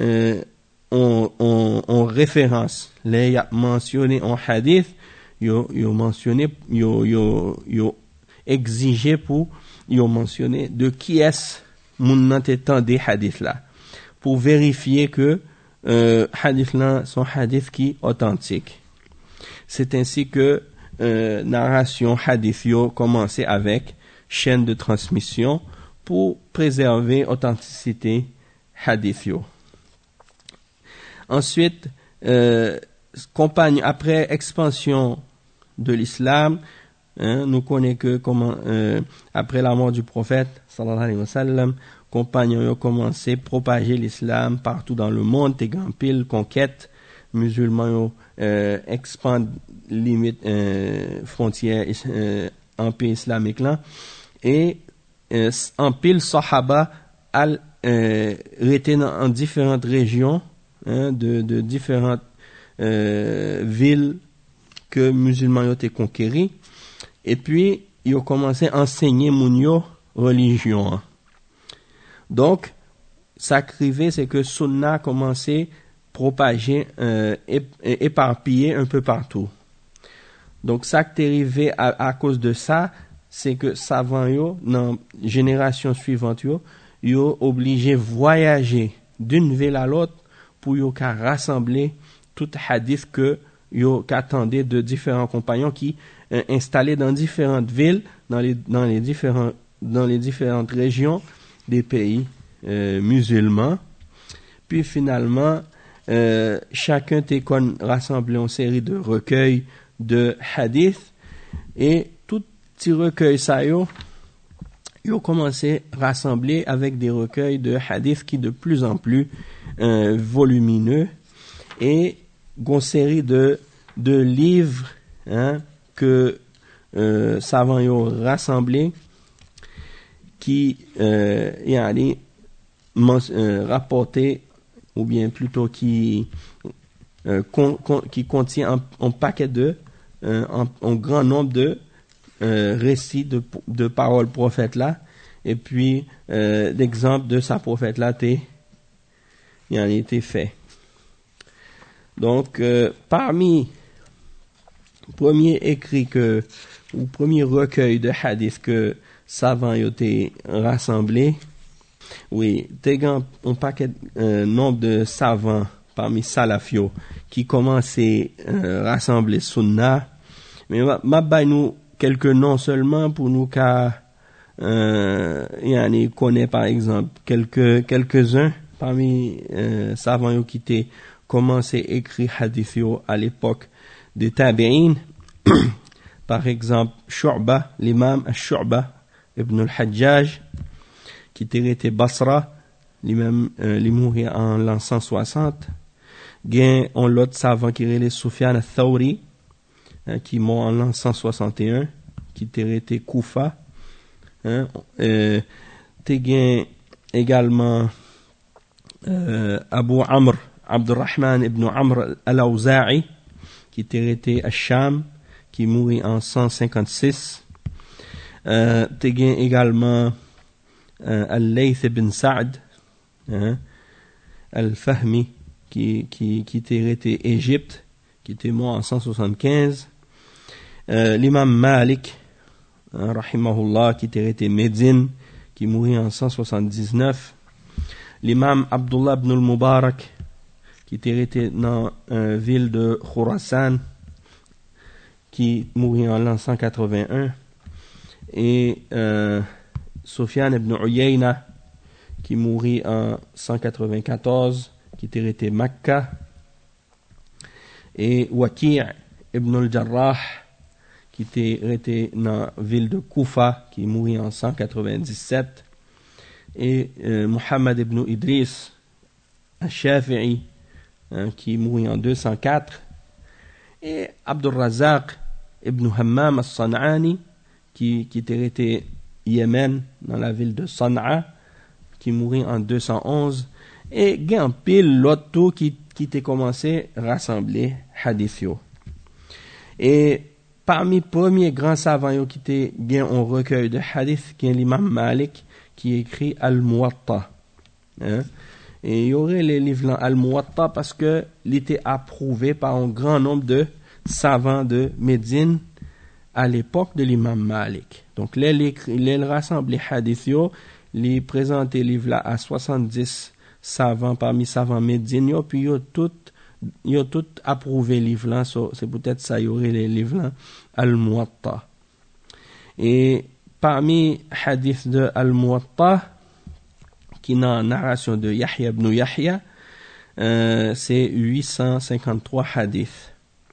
en référence les y a mentionné en hadith yo mentionné yo exigé pour yo mentionner de qui est moun nan te tan des hadiths là pour vérifier que hadith là sont hadiths qui authentiques. C'est ainsi que narration hadith yo commencé avec chaîne de transmission pour préserver authenticité hadith yo. Ensuite après expansion de l'islam, nous connaissons que comment après la mort du prophète sallallahu alayhi wa sallam, compagnons ont commencé à propager l'islam partout dans le monde, et grand pile conquête musulmans expandent limite frontières en pays islamique là et en pile sahaba étaient en différentes régions de différentes villes que musulmans ont été conquéris et puis ils ont commencé à enseigner moun religion. Donc ça crivé c'est que sunna a commencé propager éparpillé un peu partout. Donc ça qui est arrivé à cause de ça, c'est que savants yo dans génération suivante yo obligé voyager d'une ville à l'autre pour yo ka rassembler tout hadith que yo qu'attendait de différents compagnons qui installés dans différentes villes dans les différentes régions des pays musulmans. Puis finalement chacun t'est rassemblé en série de recueils de hadith et tout petit recueil ça yo commencé à rassembler avec des recueils de hadith qui de plus en plus volumineux et une série de livres que savants yo rassemblés qui rapporté ou bien plutôt qui contient un paquet un grand nombre de récits de paroles prophètes là et puis d'exemples de sa prophète là il en a été fait. Donc parmi premier écrit ou premier recueil de hadith que savants ont été rassemblés, oui, un paquet nombre de savants parmi salafio qui commençaient à rassembler sunna, mais m'a bay nous quelques noms seulement pour nous qu'à connaît par exemple quelques-uns parmi savants qui étaient commencé à écrire hadith à l'époque des tabi'in. Par exemple Shu'ba, l'imam Shu'ba ibn al-Hajjaj qui était Basra, lui-même il mourit en l'an 160. Gain on l'autre savant qui est Sufyan al-Thawri qui mort en l'an 161 qui était Koufa. T'es gain également Abu Amr Abdurrahman ibn Amr al-Awza'i qui était à Sham qui mourit en 156. T'es gain également Al-Layth ibn Sa'd Al-Fahmi qui était Égypte qui était mort en 175. L'imam Malik rahimahullah qui était Médine qui mourit en 179. L'imam Abdullah ibn al-Mubarak qui était dans la ville de Khurasan qui mourit en l'an 181. Et Sufyan ibn Uyayna qui mourit en 194 qui était Makkah. et Waki' ibn al-Jarrah, qui était arrêté dans la ville de Koufa, qui est mort en 197, et Muhammad ibn Idris al-Shafi'i, qui est mort en 204, et Abdul Razak ibn Hammam al-San'ani, qui était arrêté Yémen, dans la ville de Sana'a, qui est mort en 211, et il y a un pile l'autre qui était commencé à rassembler hadith yo. Et parmi les premiers grands savants qui étaient gain un recueil de hadith, qui est l'imam Malik, qui écrit Al-Muwatta. Et il y aurait les livres Al-Muwatta parce que il était approuvé par un grand nombre de savants de Médine à l'époque de l'imam Malik. Donc, les rassemblés hadith yo, les présenter livre là à 70 savants parmi savants Médine yo, puis ils ont tout approuvé livre là, c'est peut-être ça y aurait les livres là Al-Muwatta. Et parmi hadith de Al-Muwatta, qui est dans la narration de Yahya ibn Yahya, c'est 853 hadiths.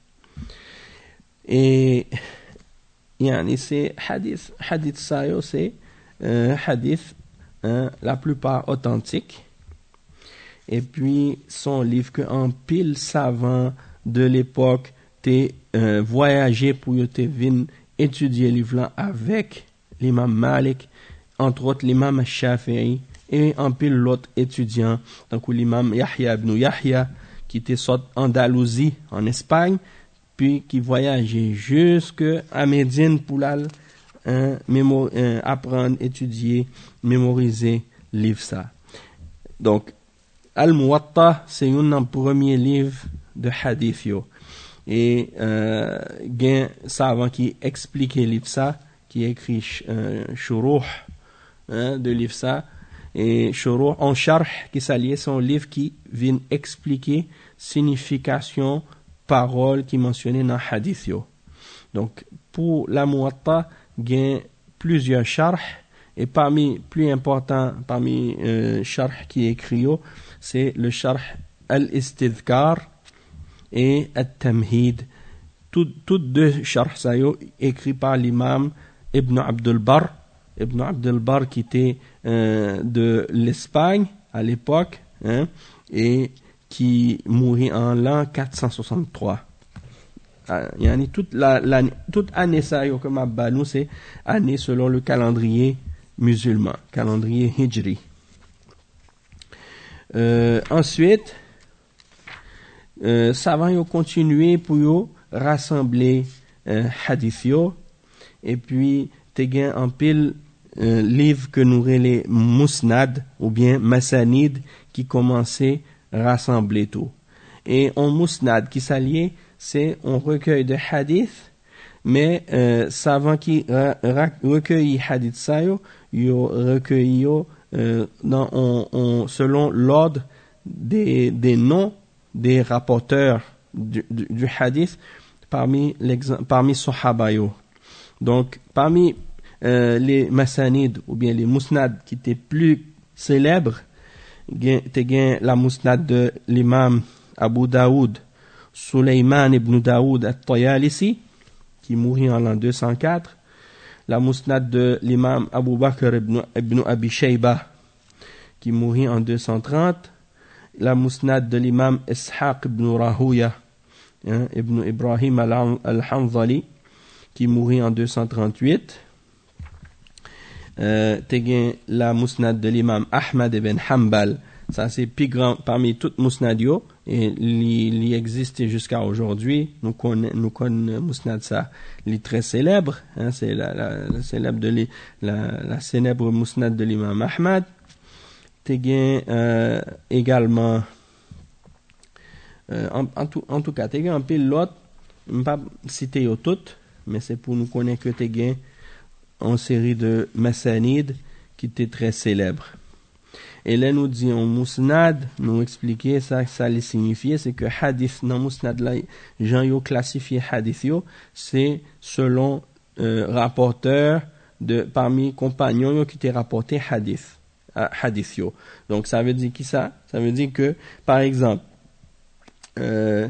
Et c'est hadith ça yo, c'est hadith la plupart authentiques. Et puis son livre que en pile savant de l'époque t'es voyagé pour te venir étudier le livre là avec l'imam Malik, entre autres l'imam Shafi'i et en pile l'autre étudiant, donc l'imam Yahya ibn Yahya, qui était sorti en Andalousie en Espagne, puis qui voyageait jusqu'à Médine pour apprendre, étudier, mémoriser le livre ça. Donc Al-Muwatta, c'est un premier livre de hadith yo. Et il y a un savant qui explique le livre ça, qui écrit Shuruh de livre ça. Et Shuruh en Sharh, qui s'allie, c'est un livre qui vient expliquer signification, parole qui mentionnée dans hadith yo. Donc, pour la Muwatta, il y a plusieurs Sharh. Et parmi plus importants, parmi Sharh qui est écrit yo, c'est le Sharh Al-Istidhkar et Al-Tamhid. Toutes deux Sharh sayo écrits par l'imam Ibn Abdul Barr. Ibn Abdul Barr qui était de l'Espagne à l'époque, et qui mourit en l'an 463. Toute année sayo comme Abbanou, c'est année selon le calendrier musulman, calendrier hijri. Ensuite, savants ont continué pour rassembler hadith yo, et puis te gen en pile livre que nous relais Musnad ou bien Masanid qui commençait à rassembler tout. Et en Musnad qui s'alliait, c'est un recueil de hadith, mais savants qui recueillent hadith ça yo recueilli selon l'ordre des noms des rapporteurs du hadith parmi Sahaba yo. Donc parmi les Masanid ou bien les Musnad qui étaient plus célèbres, t'es la Musnad de l'imam Abu Daoud, Sulayman ibn Daoud al-Tayalisi, qui mourit en l'an 204, la Musnad de l'imam Abu Bakr ibn Abi Shayba, qui mourit en 230, la Musnad de l'imam Ishaq ibn Rahuya, ibn Ibrahim al-Hanzali, qui mourit en 238, la Musnad de l'imam Ahmad ibn Hanbal, ça c'est plus grand parmi toutes Musnad yo, et il existe jusqu'à aujourd'hui. Nous connaissons Musnad ça, il est très célèbre, c'est la célèbre Musnad de l'imam Ahmad. Également en tout cas un peu l'autre, je ne vais pas citer toutes, mais c'est pour nous connaître que t'es en série de Masanid qui était très célèbre. Et là nous disons Musnad, nous expliquer ça les signifiait, c'est que hadith dans Musnad là, gens yo classifié hadith yo, c'est selon rapporteur de parmi compagnons yo qui t'est rapporté hadith yo. Donc ça veut dire qui ça? Ça veut dire que par exemple toute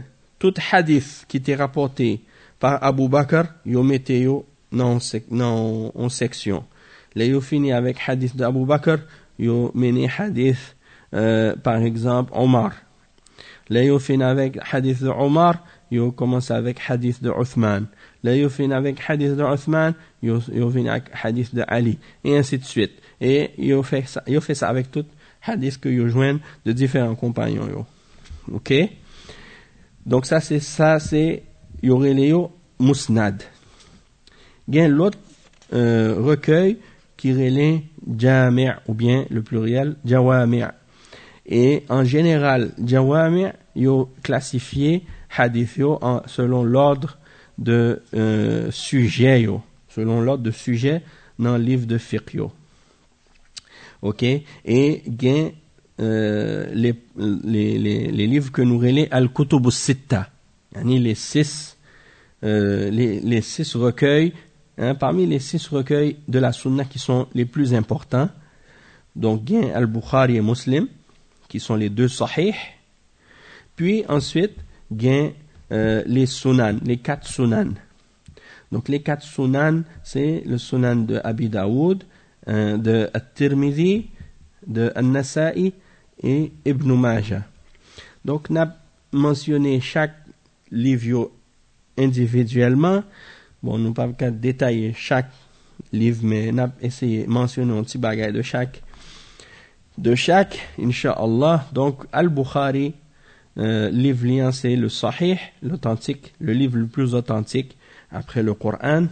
tout hadith qui était rapporté par Abu Bakr, yo mettez yo dans en section. Là, yo fini avec hadith d'Abu Bakr, yo mené hadith, par exemple, Omar. Là, yo fini avec hadith de Omar, yo commence avec hadith de Uthman. Là, yo fini avec hadith de Uthman, yo fini avec hadith de Ali. Et ainsi de suite. Et yo fait ça avec tout hadith que yo joignent de différents compagnons, yo. Ok? Donc c'est Yoreleo Musnad. Il y a l'autre recueil qui relève Jami' ou bien le pluriel Jawami'. Et en général, Jawami' yo classifié hadith yo selon l'ordre de sujet yo, selon l'ordre de sujet dans le livre de fiqh yo. OK? Et il y a les livres que nous relèvons Al-Kutub Sitta, les six recueils, parmi les 6 recueils de la Sunna qui sont les plus importants. Donc, il y a Al-Bukhari et Muslim, qui sont les 2 Sahih. Puis ensuite, il y a les Sunan, les 4 Sunan. Donc, les 4 Sunan, c'est le Sunan de Abi Daoud, de At-Tirmidhi, de An-Nasa'i et Ibn Majah. Donc, on a mentionné chaque livre individuellement. Bon, nous ne pouvons pas détailler chaque livre, mais on a essayé de mentionner un petit bagage de chaque, Inch'Allah. Donc, Al-Bukhari, livre liant, c'est le Sahih, l'authentique, le livre le plus authentique après le Coran.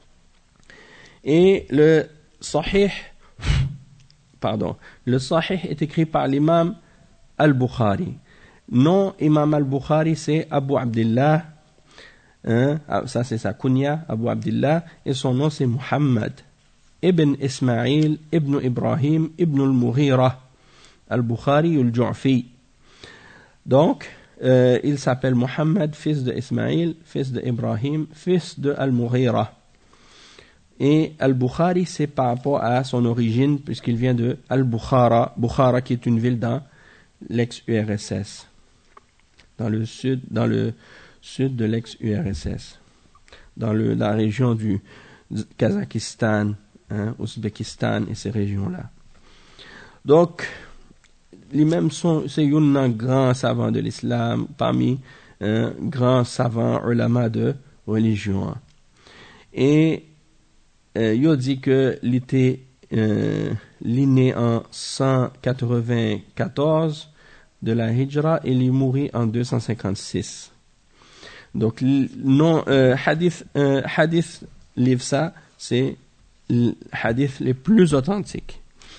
Et le Sahih est écrit par l'imam Al-Bukhari. Non, imam Al-Bukhari, c'est Abu Abdillah, ça c'est sa kunya, Abu Abdillah, et son nom c'est Muhammad ibn Ismail ibn Ibrahim ibn al-Mughira Al-Bukhari al-Ju'fi. Donc, il s'appelle Muhammad, fils de Ismail, fils de Ibrahim, fils de Al-Mughira. Et Al-Bukhari, c'est par rapport à son origine, puisqu'il vient de Al-Bukhara, Bukhara qui est une ville dans l'ex-URSS, dans le sud de l'ex-URSS, dans la région du Kazakhstan, Ouzbékistan et ces régions-là. Donc, les mêmes c'est un grand savant de l'islam, parmi grands savants ulama de religion. Et il dit que il était né en 194 de la Hijra et il est mort en 256. Donc, non, hadith livre ça, c'est le hadith les plus authentiques.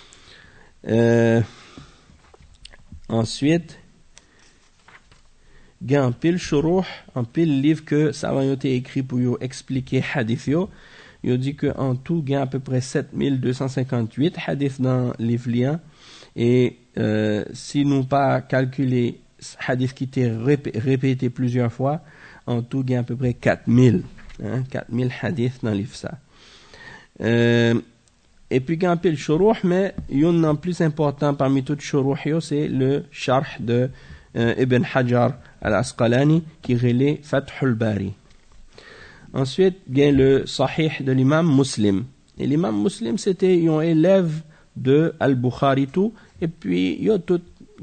Ensuite, il y a un pile shuruh, un pile livre que ça va être écrit pour expliquer hadith yo. Il dit qu'en tout, il y a à peu près 7258 hadiths dans le livre lien. Et si nous pas calculer hadiths qui étaient répétés plusieurs fois, en tout, il y a à peu près 4000 hadiths dans le livre ça. Et puis, il y a un peu le shuruh, mais il y en a un plus important parmi tous les shuruh, c'est le sharh de Ibn Hajar al-Asqalani qui relaie Fathul Bari. Ensuite, il y a le Sahih de l'imam Muslim. Et l'imam Muslim, c'était un élève de Al-Bukhari tout. Et puis, il y a tout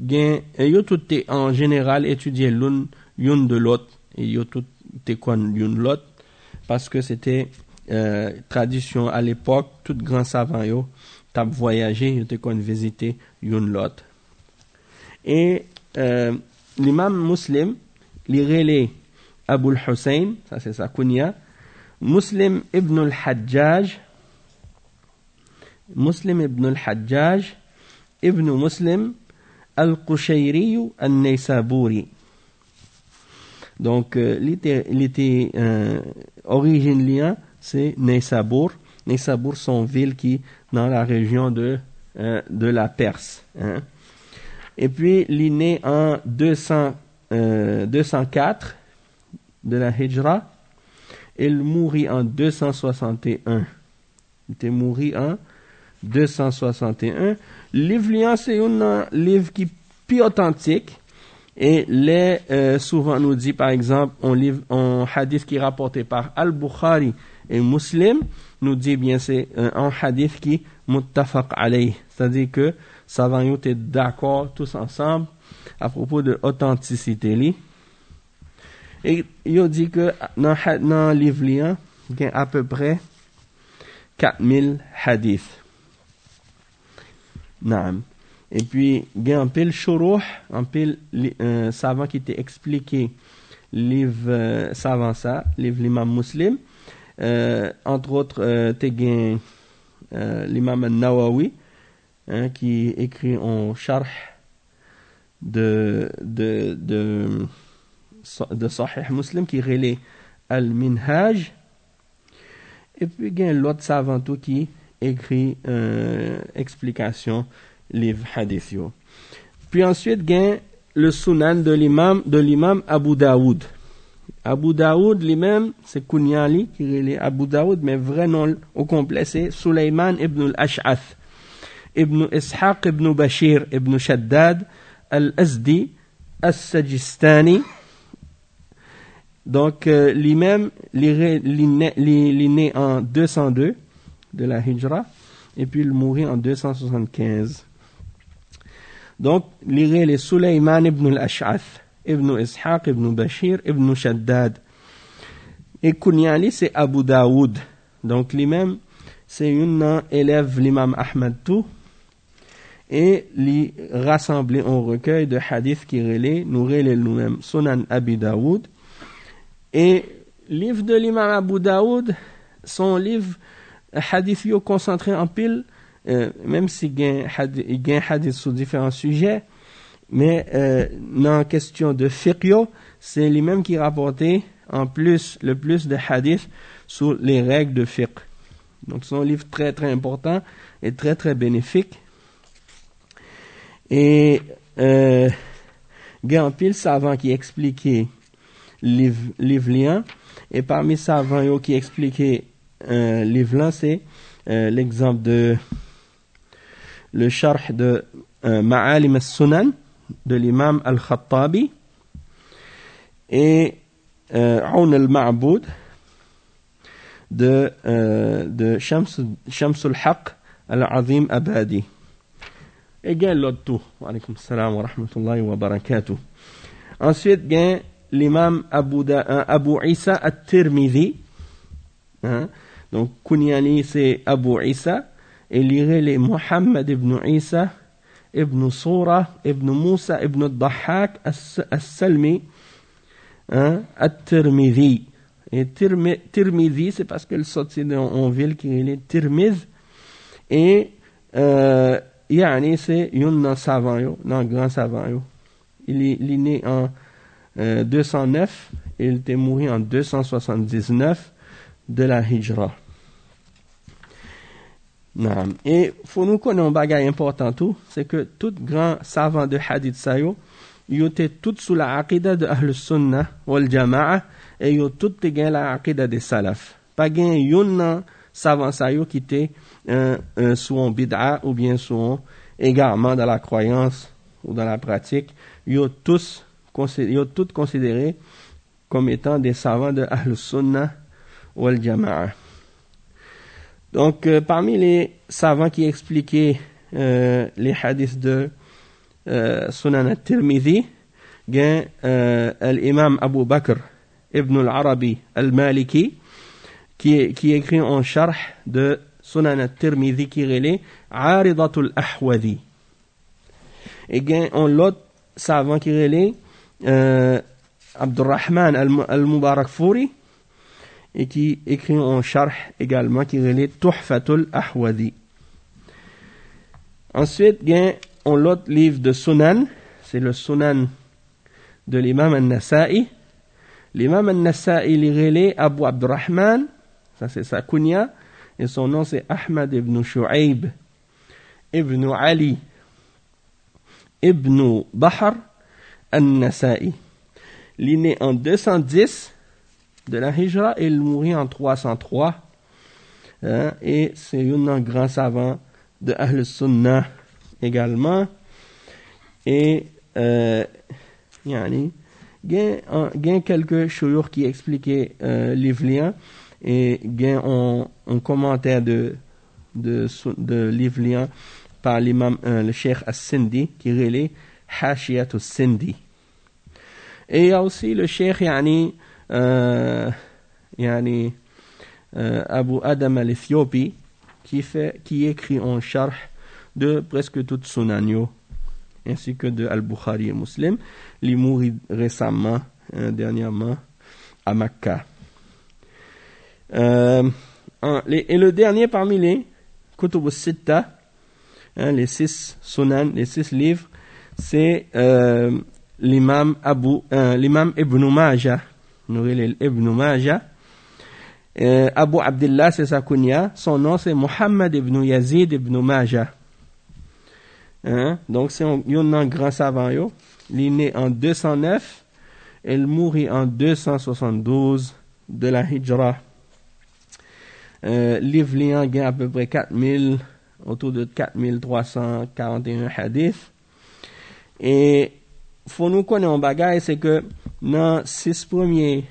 en général étudié l'une de l'autre. Et il y a tout l'une de l'autre. Parce que c'était tradition à l'époque, tout grand savant yo t'a voyagé, yo t'es visité l'une de l'autre. Et l'imam Muslim, il relaie Abu al-Hussein, ça c'est sa kunya, Muslim ibn al-Hajjaj, ibn Muslim al-Qushayri al-Naysaburi. Donc, il était origine lien, c'est Naysabur. Naysabur, sont villes qui dans la région de la Perse. Hein. Et puis, il est né en 204 de la Hijra. Il mourit en 261. Il était mort en 261. Le livre, c'est un livre qui est plus authentique. Et souvent nous dit par exemple, un hadith qui est rapporté par Al-Bukhari et Muslim, nous dit bien c'est un hadith qui muttafaq alayh, c'est-à-dire que savants ont été d'accord tous ensemble à propos de l'authenticité. Et ils ont dit que dans le livre, il y a à peu près 4000 hadiths. Naam. Et puis, il y a un pile shuruh, un pile savant qui t'a expliqué livre savant ça, livre l'imam Muslim. Entre autres, il y a l'imam al-Nawawi, qui écrit en sharh de Sahih Muslim, qui relaie Al-Minhaj. Et puis, il y a l'autre savant tout qui écrit explication livre hadith yo. Puis ensuite, il y a le sunan de l'imam Abu Daoud. Abu Daoud lui-même, c'est Kunyali qui relaie Abu Daoud, mais vrai nom au complet, c'est Sulaiman ibn al-Ash'ath, ibn Ishaq ibn Bashir ibn Shaddad al-Azdi al-Sajistani. Donc, lui-même, il est né en 202 de la Hijra, et puis il mourit en 275. Donc, lire les Sulaiman ibn al-Ash'ath, ibn Ishaq, ibn Bashir, ibn Shaddad. Et Kunyali, c'est Abu Daoud. Donc, lui-même, c'est un élève l'imam Ahmad tout. Et lui rassembler un recueil de hadiths qui relaient, nous relaient nous-mêmes, Sunan Abi Daoud. Et livre de l'imam Abu Daoud, son livre hadith yo concentré en pile, même s'il y a un hadith sur différents sujets, mais dans la question de fiqh yo, c'est lui-même qui rapportait le plus de hadiths sur les règles de fiqh. Donc c'est un livre très très important et très très bénéfique. Et il y a un pile savant qui expliquait livre, et parmi savants yo qui expliquait livre, c'est l'exemple de le sharh de Ma'alim al-Sunan de l'imam al-Khattabi et Aoun al-Ma'boud de Shams al-Haq al-Azim Abadi. Et il y a l'autre tout. Wa alaykum salam wa rahmatullahi wa barakatuh. Ensuite, il y a l'imam Abu Isa at-Tirmidhi. Donc, Kunyani, c'est Abu Isa. Et lire les Muhammad ibn Isa, ibn Soura, ibn Moussa, ibn al-Dahhak, al-Salmi, at-Tirmidhi. Et Tirmidhi, c'est parce qu'elle sortit en ville qui est Tirmidh. Et, yani, c'est un savant, un grand savant. Il est né en 209 et il était mort en 279 de la Hijra. Et faut nous connaître un bagage important tout, c'est que tout grand savant de hadith sayo, ils étaient tous sous la aqida de Ahl Sunnah wal Jama'a et ils ont tous gagné la aqida des salaf. Pas gagné yon savant sayo qui était sous un bid'a ou bien sous un égarement dans la croyance ou dans la pratique. Ils ont tous considérés comme étant des savants de Ahl Sunnah wal Jama'a. Donc, parmi les savants qui expliquaient les hadiths de Sunan al-Tirmidhi, il y a l'imam Abu Bakr ibn al-Arabi al-Maliki qui écrit un sharh de Sunan al-Tirmidhi qui relaie Aridatul Ahwadi. Et il y a un autre savant qui relaie Abdurrahman al-Mubarakfuri et qui écrit un sharh également qui relaie Tuhfatul Ahwadi. Ensuite, il y a un autre livre de Sunan, c'est le Sunan de l'imam al-Nasa'i. L'imam al-Nasa'i il relaie Abu Abdurrahman, ça c'est sa kunya, et son nom c'est Ahmad ibn Shu'aib ibn Ali ibn Bahr al-Nasa'i. Il est né en 210 de la Hijra et il mourit en 303. Et c'est un grand savant de Ahl Sunnah également. Et yani gain quelques chouyours qui expliquaient livre lien et gain un commentaire de livre lien par l'imam le cheikh As-Sindi qui relait Hashiyat As-Sindi. Et il y a aussi le cheikh Abu Adam al-Ethiopi qui écrit un sharh de presque toute Sunanio ainsi que de Al-Bukhari et Muslim, li mouri récemment dernièrement à Makkah. Et le dernier parmi les Kutub al-Sitta, les 6 Sunan, les 6 livres, c'est l'imam Ibn Majah, Ibn Majah. Abu Abdullah, c'est sa kunya. Son nom, c'est Muhammad ibn Yazid ibn Majah. Donc, c'est un grand savant. Il est né en 209 et il mourit en 272 de la Hijra. Livre liant gagne à peu près 4000, autour de 4341 hadiths. Et faut nous connaître un bagage, c'est que dans 6 premiers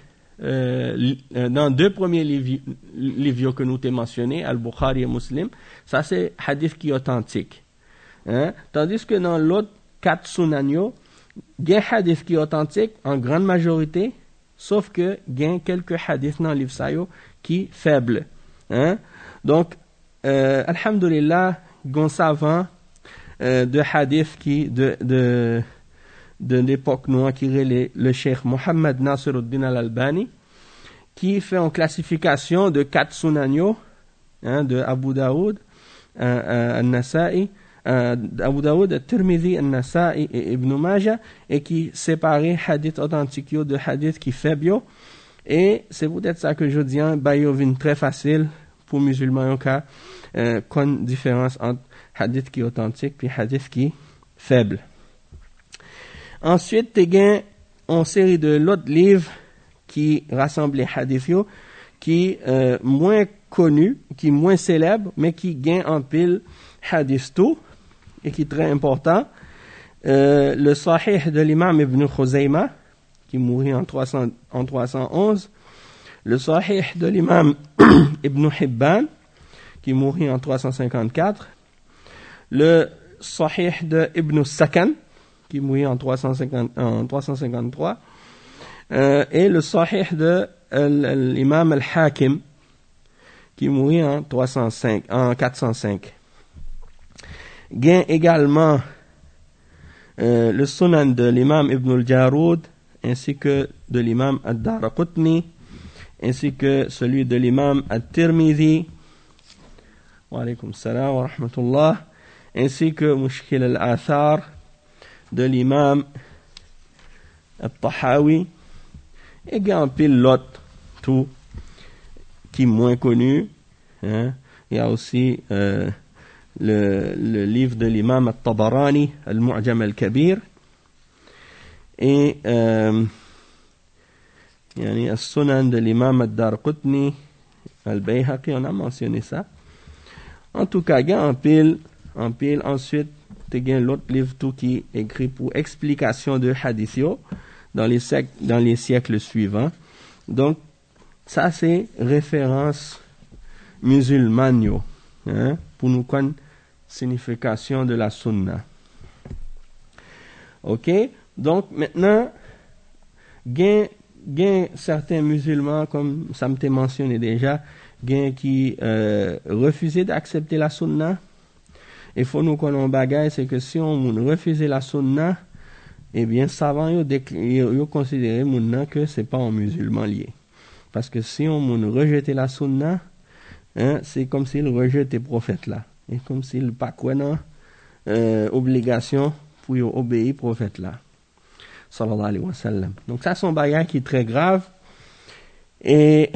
dans 2 premiers livres que nous t'ai mentionné, Al-Bukhari et Muslim, ça c'est hadith qui est authentique. Tandis que dans l'autre 4 sunanio, il y a hadith qui est authentique en grande majorité, sauf que il y a quelques hadiths dans le livre ça qui faibles. Donc, alhamdulillah, gon savant de hadith qui de l'époque noire qui relait le cheikh Mohammed Nasiruddin al-Albani, qui fait une classification de 4 sunanio, de Abu Daoud, al-Nasa'i, Abu Daoud, al-Tirmidhi, al-Nasa'i et Ibn Majah, et qui séparait hadith authentiques de hadith qui faibles. Et c'est peut-être ça que je dis, vient très facile pour musulmans qui ont une différence entre hadith qui est authentique et hadith qui est faible. Ensuite, il y a une série de l'autre livres qui rassemblent les hadiths qui moins connus, qui moins célèbres, mais qui gagnent en pile hadith tout et qui est très important. Le Sahih de l'imam Ibn Khuzaymah, qui mourit en 311. Le Sahih de l'imam Ibn Hibban, qui mourit en 354. Le Sahih de Ibn Sakan, qui mourit en 353, et le Sahih de l'imam al-Hakim, qui mourit en 405. Gain également le Sunan de l'imam Ibn al-Jarud, ainsi que de l'imam al-Daraqutni, ainsi que celui de l'imam al-Tirmidhi, wa alaykum salam wa rahmatullah, ainsi que Mushkil al-Athar de l'imam al-Tahawi, et il y a un pilote tout qui est moins connu. Il y a aussi le livre de l'imam al-Tabarani, al-Mu'jam al-Kabir, et yani al-Sunan de l'imam al-Darqutni, al-Bayhaqi, on a mentionné ça. En tout cas, il y a un pile. Ensuite, il y a l'autre livre tout qui est écrit pour explication de hadithio dans les siècles suivants. Donc, ça c'est référence musulmane, pour nous connaître signification de la sunna. Ok? Donc, maintenant, il y a certains musulmans, comme ça m'était mentionné déjà, qui refusaient d'accepter la sunna. Il faut nous connaître un bagage, c'est que si on refuse la sunna, eh bien, savant, ils considèrent que c'est pas un musulman lié. Parce que si on rejette la sunna, c'est comme s'il rejette les prophètes là. Et comme s'il pas quoi obligation pour obéir prophète là. Sallallahu alayhi wa sallam. Donc ça, c'est un bagage qui est très grave. Et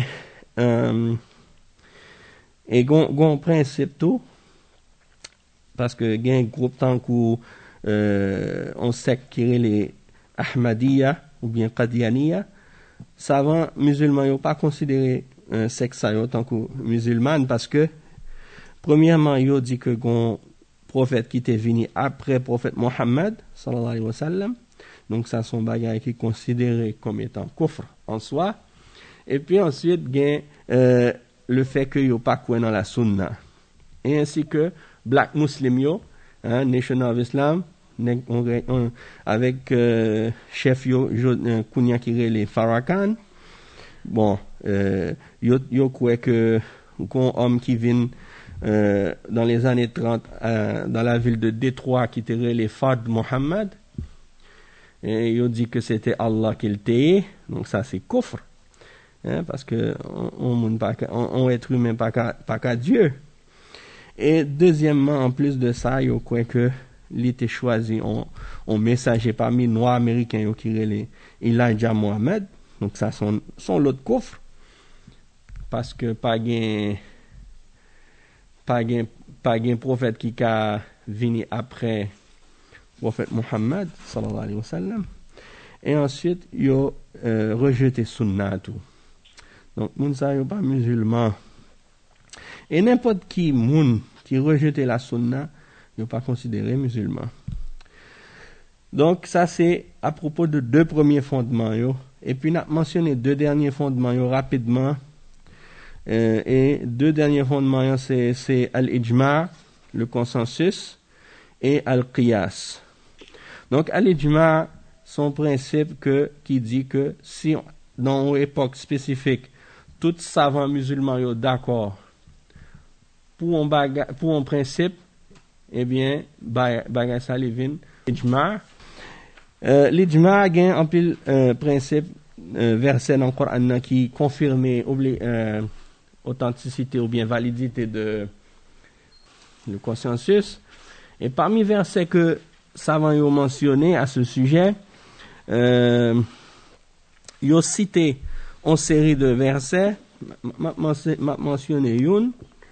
gon principe tout, parce que il y a un groupe tant qu'on sait qui est les Ahmadiyya ou bien Qadianiyya, savants musulmans n'ont pas considéré secte ça tant que musulmane, parce que premièrement ils dit que gon prophète qui était venu après prophète Mohammed sallallahu alayhi wa sallam, Donc ça sont bagailles qui sont considérés comme étant kufr en soi. Et puis ensuite, il y a le fait que yo pas croire dans la sunna. Et ainsi que Black Muslim yo, Nation of Islam, avec chef yo Kounia qui les Farrakhan. Bon, yo croit que un homme qui vient dans les années 30 dans la ville de Détroit qui était les Fard Mohammed, et yo dit que c'était Allah qui le tayé. Donc ça c'est kufr. Parce que on être humain pas qu'à Dieu. Et deuxièmement, en plus de ça, il croit que il était choisi on messager parmi noirs américains qui relait Elijah Muhammad. Donc ça sont l'autre kufr, parce que pas gain prophète qui a venu après prophète Muhammad sallallahu alayhi wa sallam. Et ensuite il a rejeté sunna tout. Donc moun sa yo pas musulman. Et n'importe qui moun qui rejette la sunna, yo pas considéré musulman. Donc ça c'est à propos de deux premiers fondements yo. Et puis n'a mentionné deux derniers fondements yo rapidement. Et deux derniers fondements yo, c'est al-ijma', le consensus, et al-qiyas. Donc al-ijma', son principe qui dit que si dans une époque spécifique tout savant musulman yo d'accord pour un principe, eh bien bagay sa li vin ijma'. L'ijma' a un pile principe verset dans le Coran qui confirme authenticité ou bien validité de le consensus. Et parmi versets que savants ont mentionné à ce sujet, ils ont cité une série de versets. M'a mentionné une.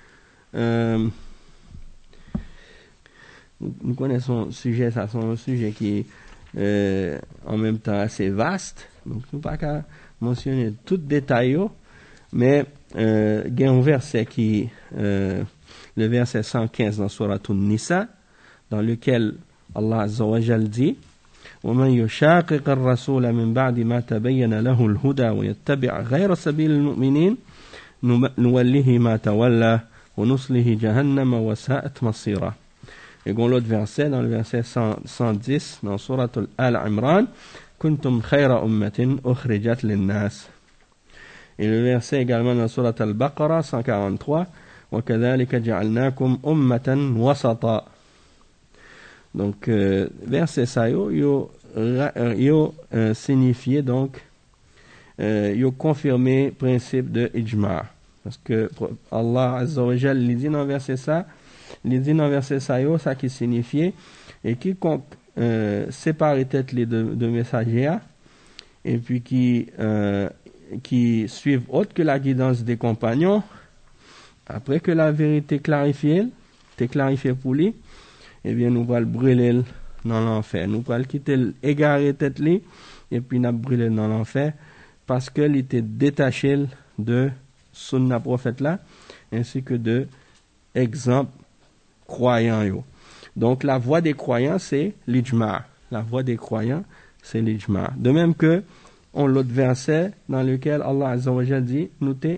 Nous connaissons le sujet, ça c'est un sujet qui est en même temps assez vaste. Donc nous pas qu'à mentionner tout détail, mais il y a un verset qui le verset 115 dans Surat An-Nisa, dans lequel Allah Azza wa Jal dit: ومن يشاقق الرسول من بعد ما تبين له الهدى ويتبع غير سبيل المؤمنين نوله ما تولى ونصله جهنم وساءت مصيرا. Et dans l'autre verset, dans le verset 110 dans Surat Al-Imran, كنتم خير أمة أخرجت للناس. Et le verset également dans Surat Al-Baqarah 143, وكذلك جعلناكم أمة وسطا. Donc verset ça yo signifié donc yo confirmé principe de ijma', parce que Allah Azza wa Jal il dit dans verset ça yo ça qui signifie et quiconque sépare tête les de messagers et puis qui suivent autre que la guidance des compagnons après que la vérité clarifiée pour lui, eh bien nous allons brûler dans l'enfer. Nous allons quitter égarer tête li et puis nous brûler dans l'enfer parce que il était détaché de sunna prophète là ainsi que de exemple croyants yo. Donc la voie des croyants c'est l'ijma'. La voie des croyants c'est l'ijma'. De même que on l'autre verset dans lequel Allah Azza wa Jalla dit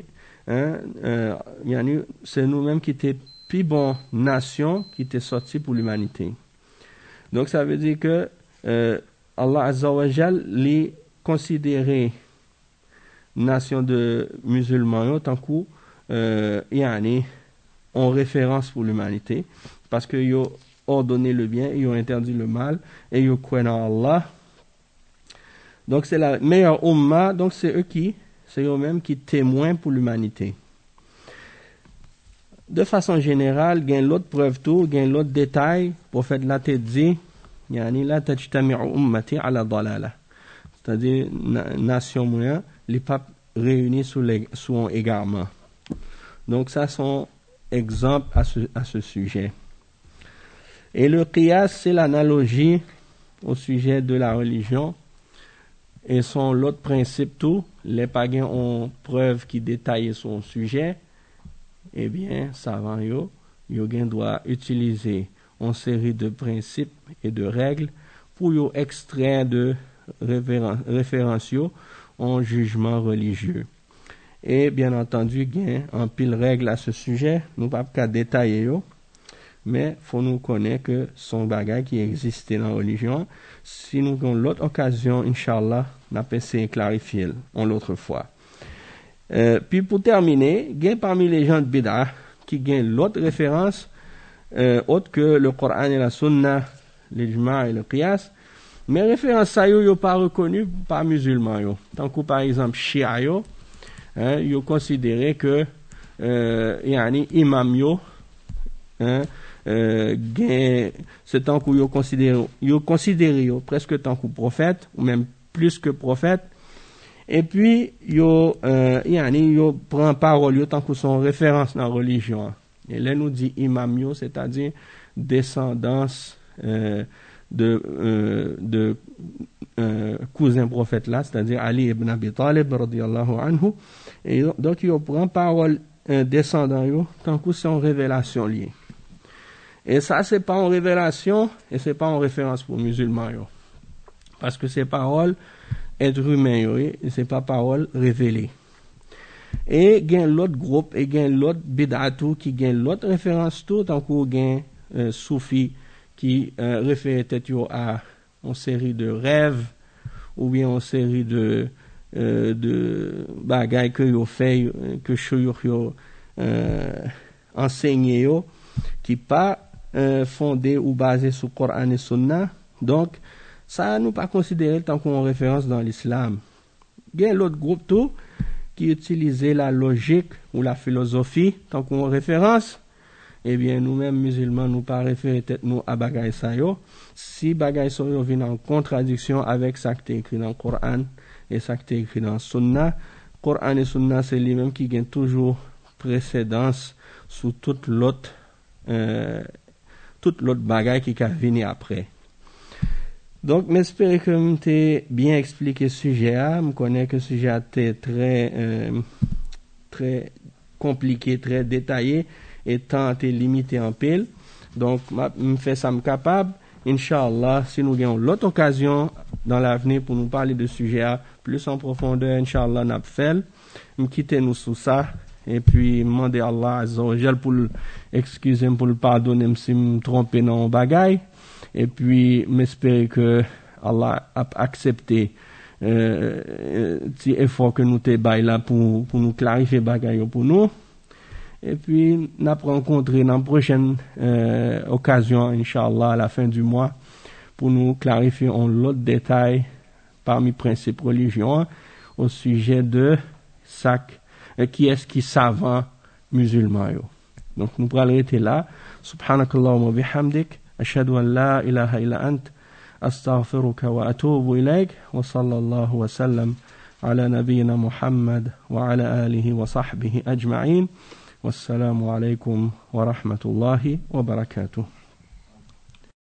c'est nous-mêmes qui étaient plus bonne nation qui était sortie pour l'humanité. Donc ça veut dire que Allah Azza wa Jal les considérer nation de musulmans tant coup en référence pour l'humanité parce que ils ont ordonné le bien, ils ont interdit le mal et ils croient en Allah. Donc c'est la meilleure umma, donc c'est eux-mêmes qui témoignent pour l'humanité. De façon générale, gain l'autre preuve tout, gain l'autre détail, prophète là te dit, yani la tajtami'u ummati ala dalala. C'est-à-dire nation moyen, les papes réunis sous un égarement. Donc ça sont exemples à ce sujet. Et le qiyas, c'est l'analogie au sujet de la religion. Et son l'autre principe tout, les païens ont preuve qui détaillent son sujet. Eh bien, savant yo doit utiliser une série de principes et de règles pour yo extrait de référence en jugement religieux. Et bien entendu, il y a un pile règle à ce sujet, nous pas qu'à détailler yo, mais faut nous connaître que son bagage qui existait dans la religion. Si nous avons l'autre occasion, Inch'Allah, on a essayé de clarifier en l'autre fois. Puis pour terminer, il y a parmi les gens de Bid'ah qui ont l'autre référence, autre que le Coran et la Sunna, l'Ijma' et le Qiyas, mais référence ça yo pas reconnu par musulmans yo. Tant que par exemple Shia yo, yo considéré que yani imam yo, c'est tant que yo considéré presque tant que prophète ou même plus que prophète. Et puis yo prend parole yo tant que son référence dans la religion. Et là nous dit imam yo, c'est-à-dire descendance de cousin prophète là, c'est-à-dire Ali ibn Abi Talib radiyallahu anhu. Et donc il prend parole descendant yo tant que c'est en révélation liée. Et ça c'est pas en révélation et c'est pas en référence pour musulmans yo. Parce que ces paroles être humain yo, et c'est pas parole révélée. Et gain l'autre groupe et gain l'autre bid'atou qui gain l'autre référence tout tant que gain soufi qui réfère tête à une série de rêves ou bien une série de bagailles que yo fait que yo enseigné yo qui pas fondé ou basé sur Coran et Sunna. Donc ça nous pas considéré tant qu'on référence dans l'islam. Il y a l'autre groupe tout qui utilisait la logique ou la philosophie tant qu'on référence. Eh bien, nous-mêmes musulmans, nous pas référer tête nous à bagay sa yo. Si bagay sa yo vient en contradiction avec ça qui est écrit dans le Coran et ça qui est écrit dans le Sunna, Coran et Sunna c'est lui-même qui gagne toujours précédence sur toute l'autre bagay qui va venir après. Donc, j'espère que j'ai bien expliqué ce sujet. Je connais que ce sujet était très compliqué, très détaillé. Et temps est limité en pile. Donc, je fais ça capable. Inch'Allah, si nous avons l'autre occasion dans l'avenir pour nous parler de sujet plus en profondeur, Inch'Allah, nous fait. Je quitte nous sous ça. Et puis, demander à Allah Azza wa Jal pour excuser, pour le pardonner si je me trompe dans le bagay. Et puis, j'espère que Allah a accepté petit effort que nous t'ai là pour nous clarifier le bagay pour nous. Et puis, nous allons rencontrer dans la prochaine occasion, Inch'Allah, à la fin du mois, pour nous clarifier l'autre détail parmi les principes religieux au sujet de qui est-ce qui savant musulman. Donc, nous allons arrêter là. Subhanakallahumma bihamdik. أشهد أن لا إله إلا أنت أستغفرك وأتوب إليك وصلى الله وسلم على نبينا محمد وعلى آله وصحبه أجمعين والسلام عليكم ورحمة الله وبركاته.